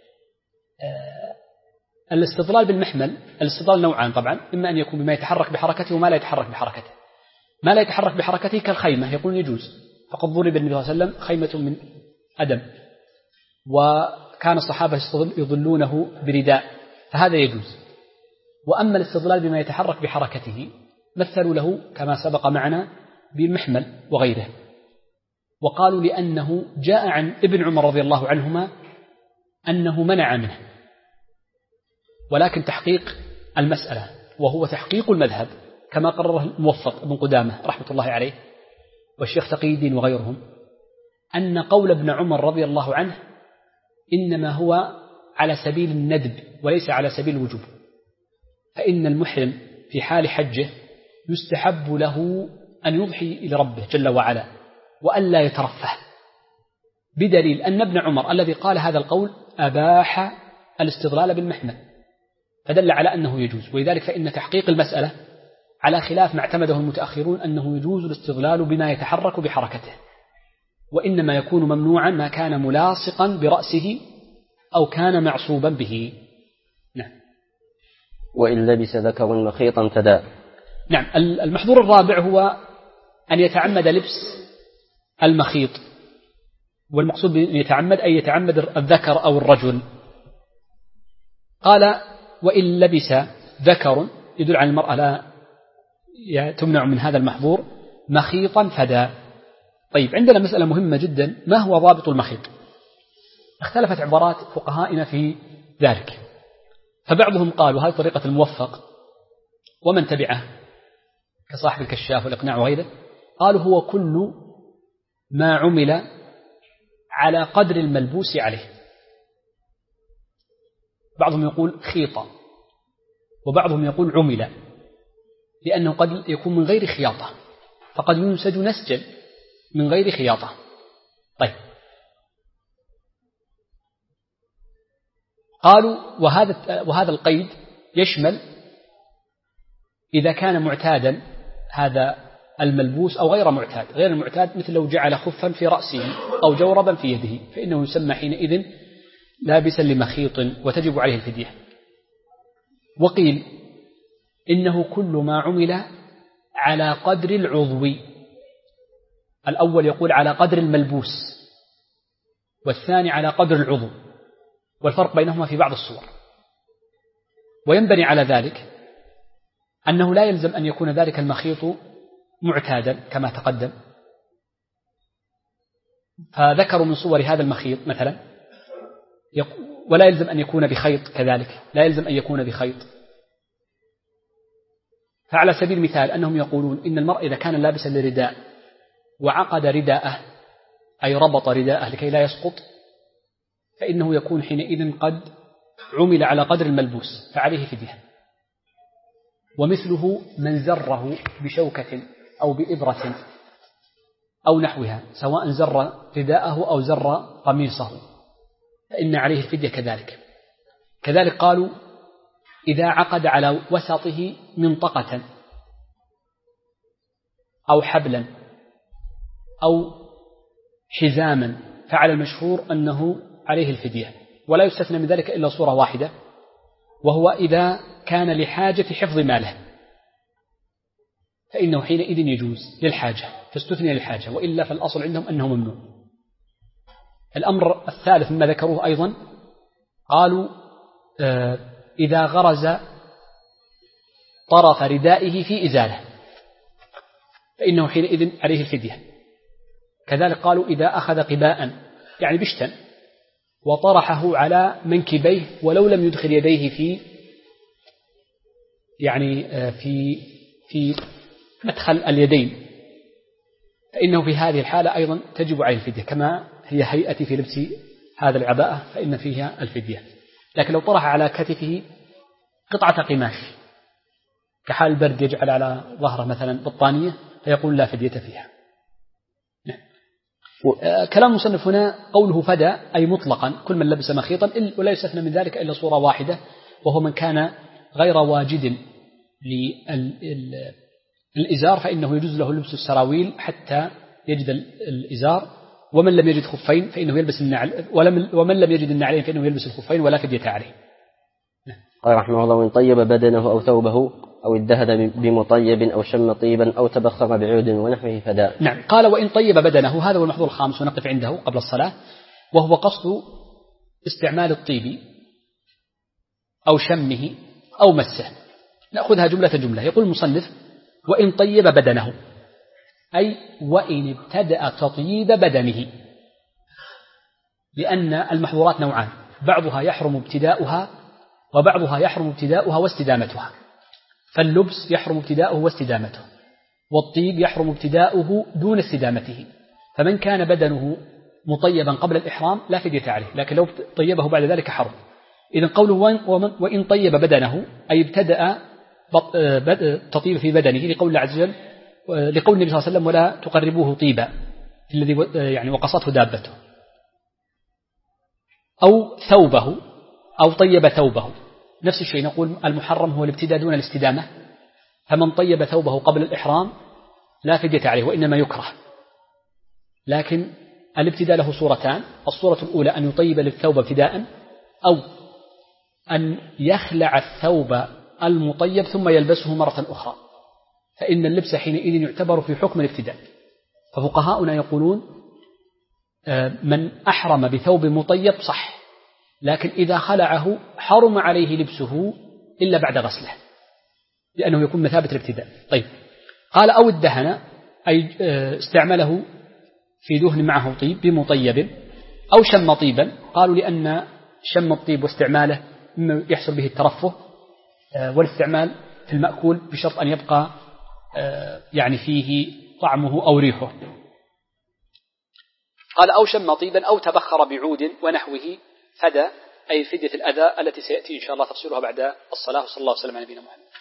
الاستظلال بالمحمل الاستظلال نوعان طبعا، إما أن يكون بما يتحرك بحركته وما لا يتحرك بحركته. ما لا يتحرك بحركته كالخيمة يقول يجوز، فقد ضرب النبي صلى الله عليه وسلم خيمة من أدم وكان الصحابة يظلونه برداء فهذا يجوز. وأما الاستظلال بما يتحرك بحركته مثلوا له كما سبق معنا بالمحمل وغيره، وقالوا لأنه جاء عن ابن عمر رضي الله عنهما أنه منع منه، ولكن تحقيق المسألة وهو تحقيق المذهب كما قرره الموفق ابن قدامة رحمة الله عليه والشيخ تقي الدين وغيرهم، أن قول ابن عمر رضي الله عنه إنما هو على سبيل الندب وليس على سبيل الوجوب. فإن المحرم في حال حجه يستحب له أن يضحي لربه جل وعلا وأن لا يترفه، بدليل أن ابن عمر الذي قال هذا القول أباح الاستظلال بالمحمل، فدل على أنه يجوز. ولذلك فإن تحقيق المسألة على خلاف ما اعتمده المتأخرون أنه يجوز الاستظلال بما يتحرك بحركته، وإنما يكون ممنوعا ما كان ملاصقا برأسه أو كان معصوبا به. نعم. وإن لبس ذكر مخيطا فداء. نعم. المحظور الرابع هو أن يتعمد لبس المخيط، والمقصود بأن يتعمد أي يتعمد الذكر أو الرجل. قال وإن لبس ذكر يدل على المرأة لا تمنع من هذا المحظور مخيطا فداء. طيب، عندنا مسألة مهمة جدا، ما هو ضابط المخيط؟ اختلفت عبارات فقهائنا في ذلك، فبعضهم قالوا هذه طريقة الموفق ومن تبعه كصاحب الكشاف والإقناع وغيره، قالوا هو كل ما عمل على قدر الملبوس عليه. بعضهم يقول خيطة، وبعضهم يقول عمل، لأنه قد يكون من غير خياطة، فقد ينسج نسجا من غير خياطة. طيب، قالوا وهذا القيد يشمل إذا كان معتادا هذا الملبوس أو غير معتاد. غير المعتاد مثل لو جعل خفا في رأسه أو جوربا في يده، فإنه يسمى حينئذ لابسا لمخيط وتجب عليه الفدية. وقيل إنه كل ما عمل على قدر العضو. الأول يقول على قدر الملبوس، والثاني على قدر العضو، والفرق بينهما في بعض الصور. وينبني على ذلك أنه لا يلزم أن يكون ذلك المخيط معتادا كما تقدم، فذكروا من صور هذا المخيط مثلا، ولا يلزم أن يكون بخيط كذلك، لا يلزم أن يكون بخيط. فعلى سبيل المثال أنهم يقولون إن المرء إذا كان لابسا لرداء وعقد رداءه أي ربط رداءه لكي لا يسقط، فإنه يكون حينئذ قد عمل على قدر الملبوس فعليه فدية. ومثله من زره بشوكة أو بإبرة أو نحوها، سواء زر رداءه أو زر قميصه، فإن عليه الفدية كذلك. كذلك قالوا إذا عقد على وسطه منطقة أو حبلا أو حزاما، فعلى المشهور أنه عليه الفدية، ولا يستثنى من ذلك إلا صورة واحدة، وهو إذا كان لحاجة حفظ ماله، فإنه حينئذ يجوز للحاجة، فاستثني للحاجة، وإلا فالأصل عندهم أنه ممنوع. الأمر الثالث مما ذكروه أيضا قالوا إذا غرز طرف ردائه في إزاله، فإنه حينئذ عليه الفدية. كذلك قالوا إذا أخذ قباء يعني بشتا وطرحه على منكبيه ولو لم يدخل يديه في مدخل اليدين، فإنه في هذه الحالة أيضا تجب عليه الفدية، كما هي هيئتي في لبس هذا العباءة فإن فيها الفدية. لكن لو طرح على كتفه قطعة قماش كحال البرد يجعل على ظهره مثلا بطانية، فيقول لا فدية فيها. كلام المصنف هنا قوله فدى أي مطلقا كل من لبس مخيطا، ولا يستثنى من ذلك إلا صورة واحدة، وهو من كان غير واجد للإزار فإنه يجوز له لبس السراويل حتى يجد الإزار، ومن لم يجد خفين فإنه يلبس النعل، ومن لم يجد النعلين فإنه يلبس الخفين ولا فدية عليه. قال رحمه الله وإن طيب بدنه أو ثوبه أو ادهد بمطيب أو شم طيبا أو تبخر بعود ونحوه فداء. نعم. قال وإن طيب بدنه، هذا هو المحظور الخامس ونقف عنده قبل الصلاة، وهو قصد استعمال الطيب أو شمه أو مسه. نأخذها جملة جملة. يقول المصنف وإن طيب بدنه أي وإن ابتدأ تطييب بدنه، لأن المحظورات نوعان، بعضها يحرم ابتداؤها وبعضها يحرم ابتداؤها واستدامتها. فاللبس يحرم ابتداؤه واستدامته، والطيب يحرم ابتداؤه دون استدامته. فمن كان بدنه مطيبا قبل الإحرام لا فدية عليه، لكن لو طيبه بعد ذلك حرم. إذن قوله وإن طيب بدنه أي ابتدأ تطيب في بدنه، لقول الله عز وجل، لقول النبي صلى الله عليه وسلم ولا تقربوه طيبا الذي يعني وقصته دابته. أو ثوبه أو طيب ثوبه، نفس الشيء نقول المحرم هو الابتداء دون الاستدامة، فمن طيب ثوبه قبل الإحرام لا فدية عليه وإنما يكره. لكن الابتداء له صورتان، الصورة الأولى أن يطيب للثوب ابتداء، أو أن يخلع الثوب المطيب ثم يلبسه مرة أخرى، فإن اللبس حينئذ يعتبر في حكم الابتداء. ففقهاؤنا يقولون من أحرم بثوب مطيب صح، لكن إذا خلعه حرم عليه لبسه إلا بعد غسله، لأنه يكون مثابة الابتداء. طيب، قال أو الدهن، أي استعمله في دهن معه طيب بمطيب، أو شم طيبا، قالوا لأن شم الطيب واستعماله مما يحصل به الترفه والاستعمال في المأكول بشرط أن يبقى يعني فيه طعمه أو ريحه. قال أو شم طيبا أو تبخر بعود ونحوه فدى، أي فدية الأذى التي سيأتي إن شاء الله تفصيلها بعد الصلاة، وصلى الله وسلم على نبينا محمد.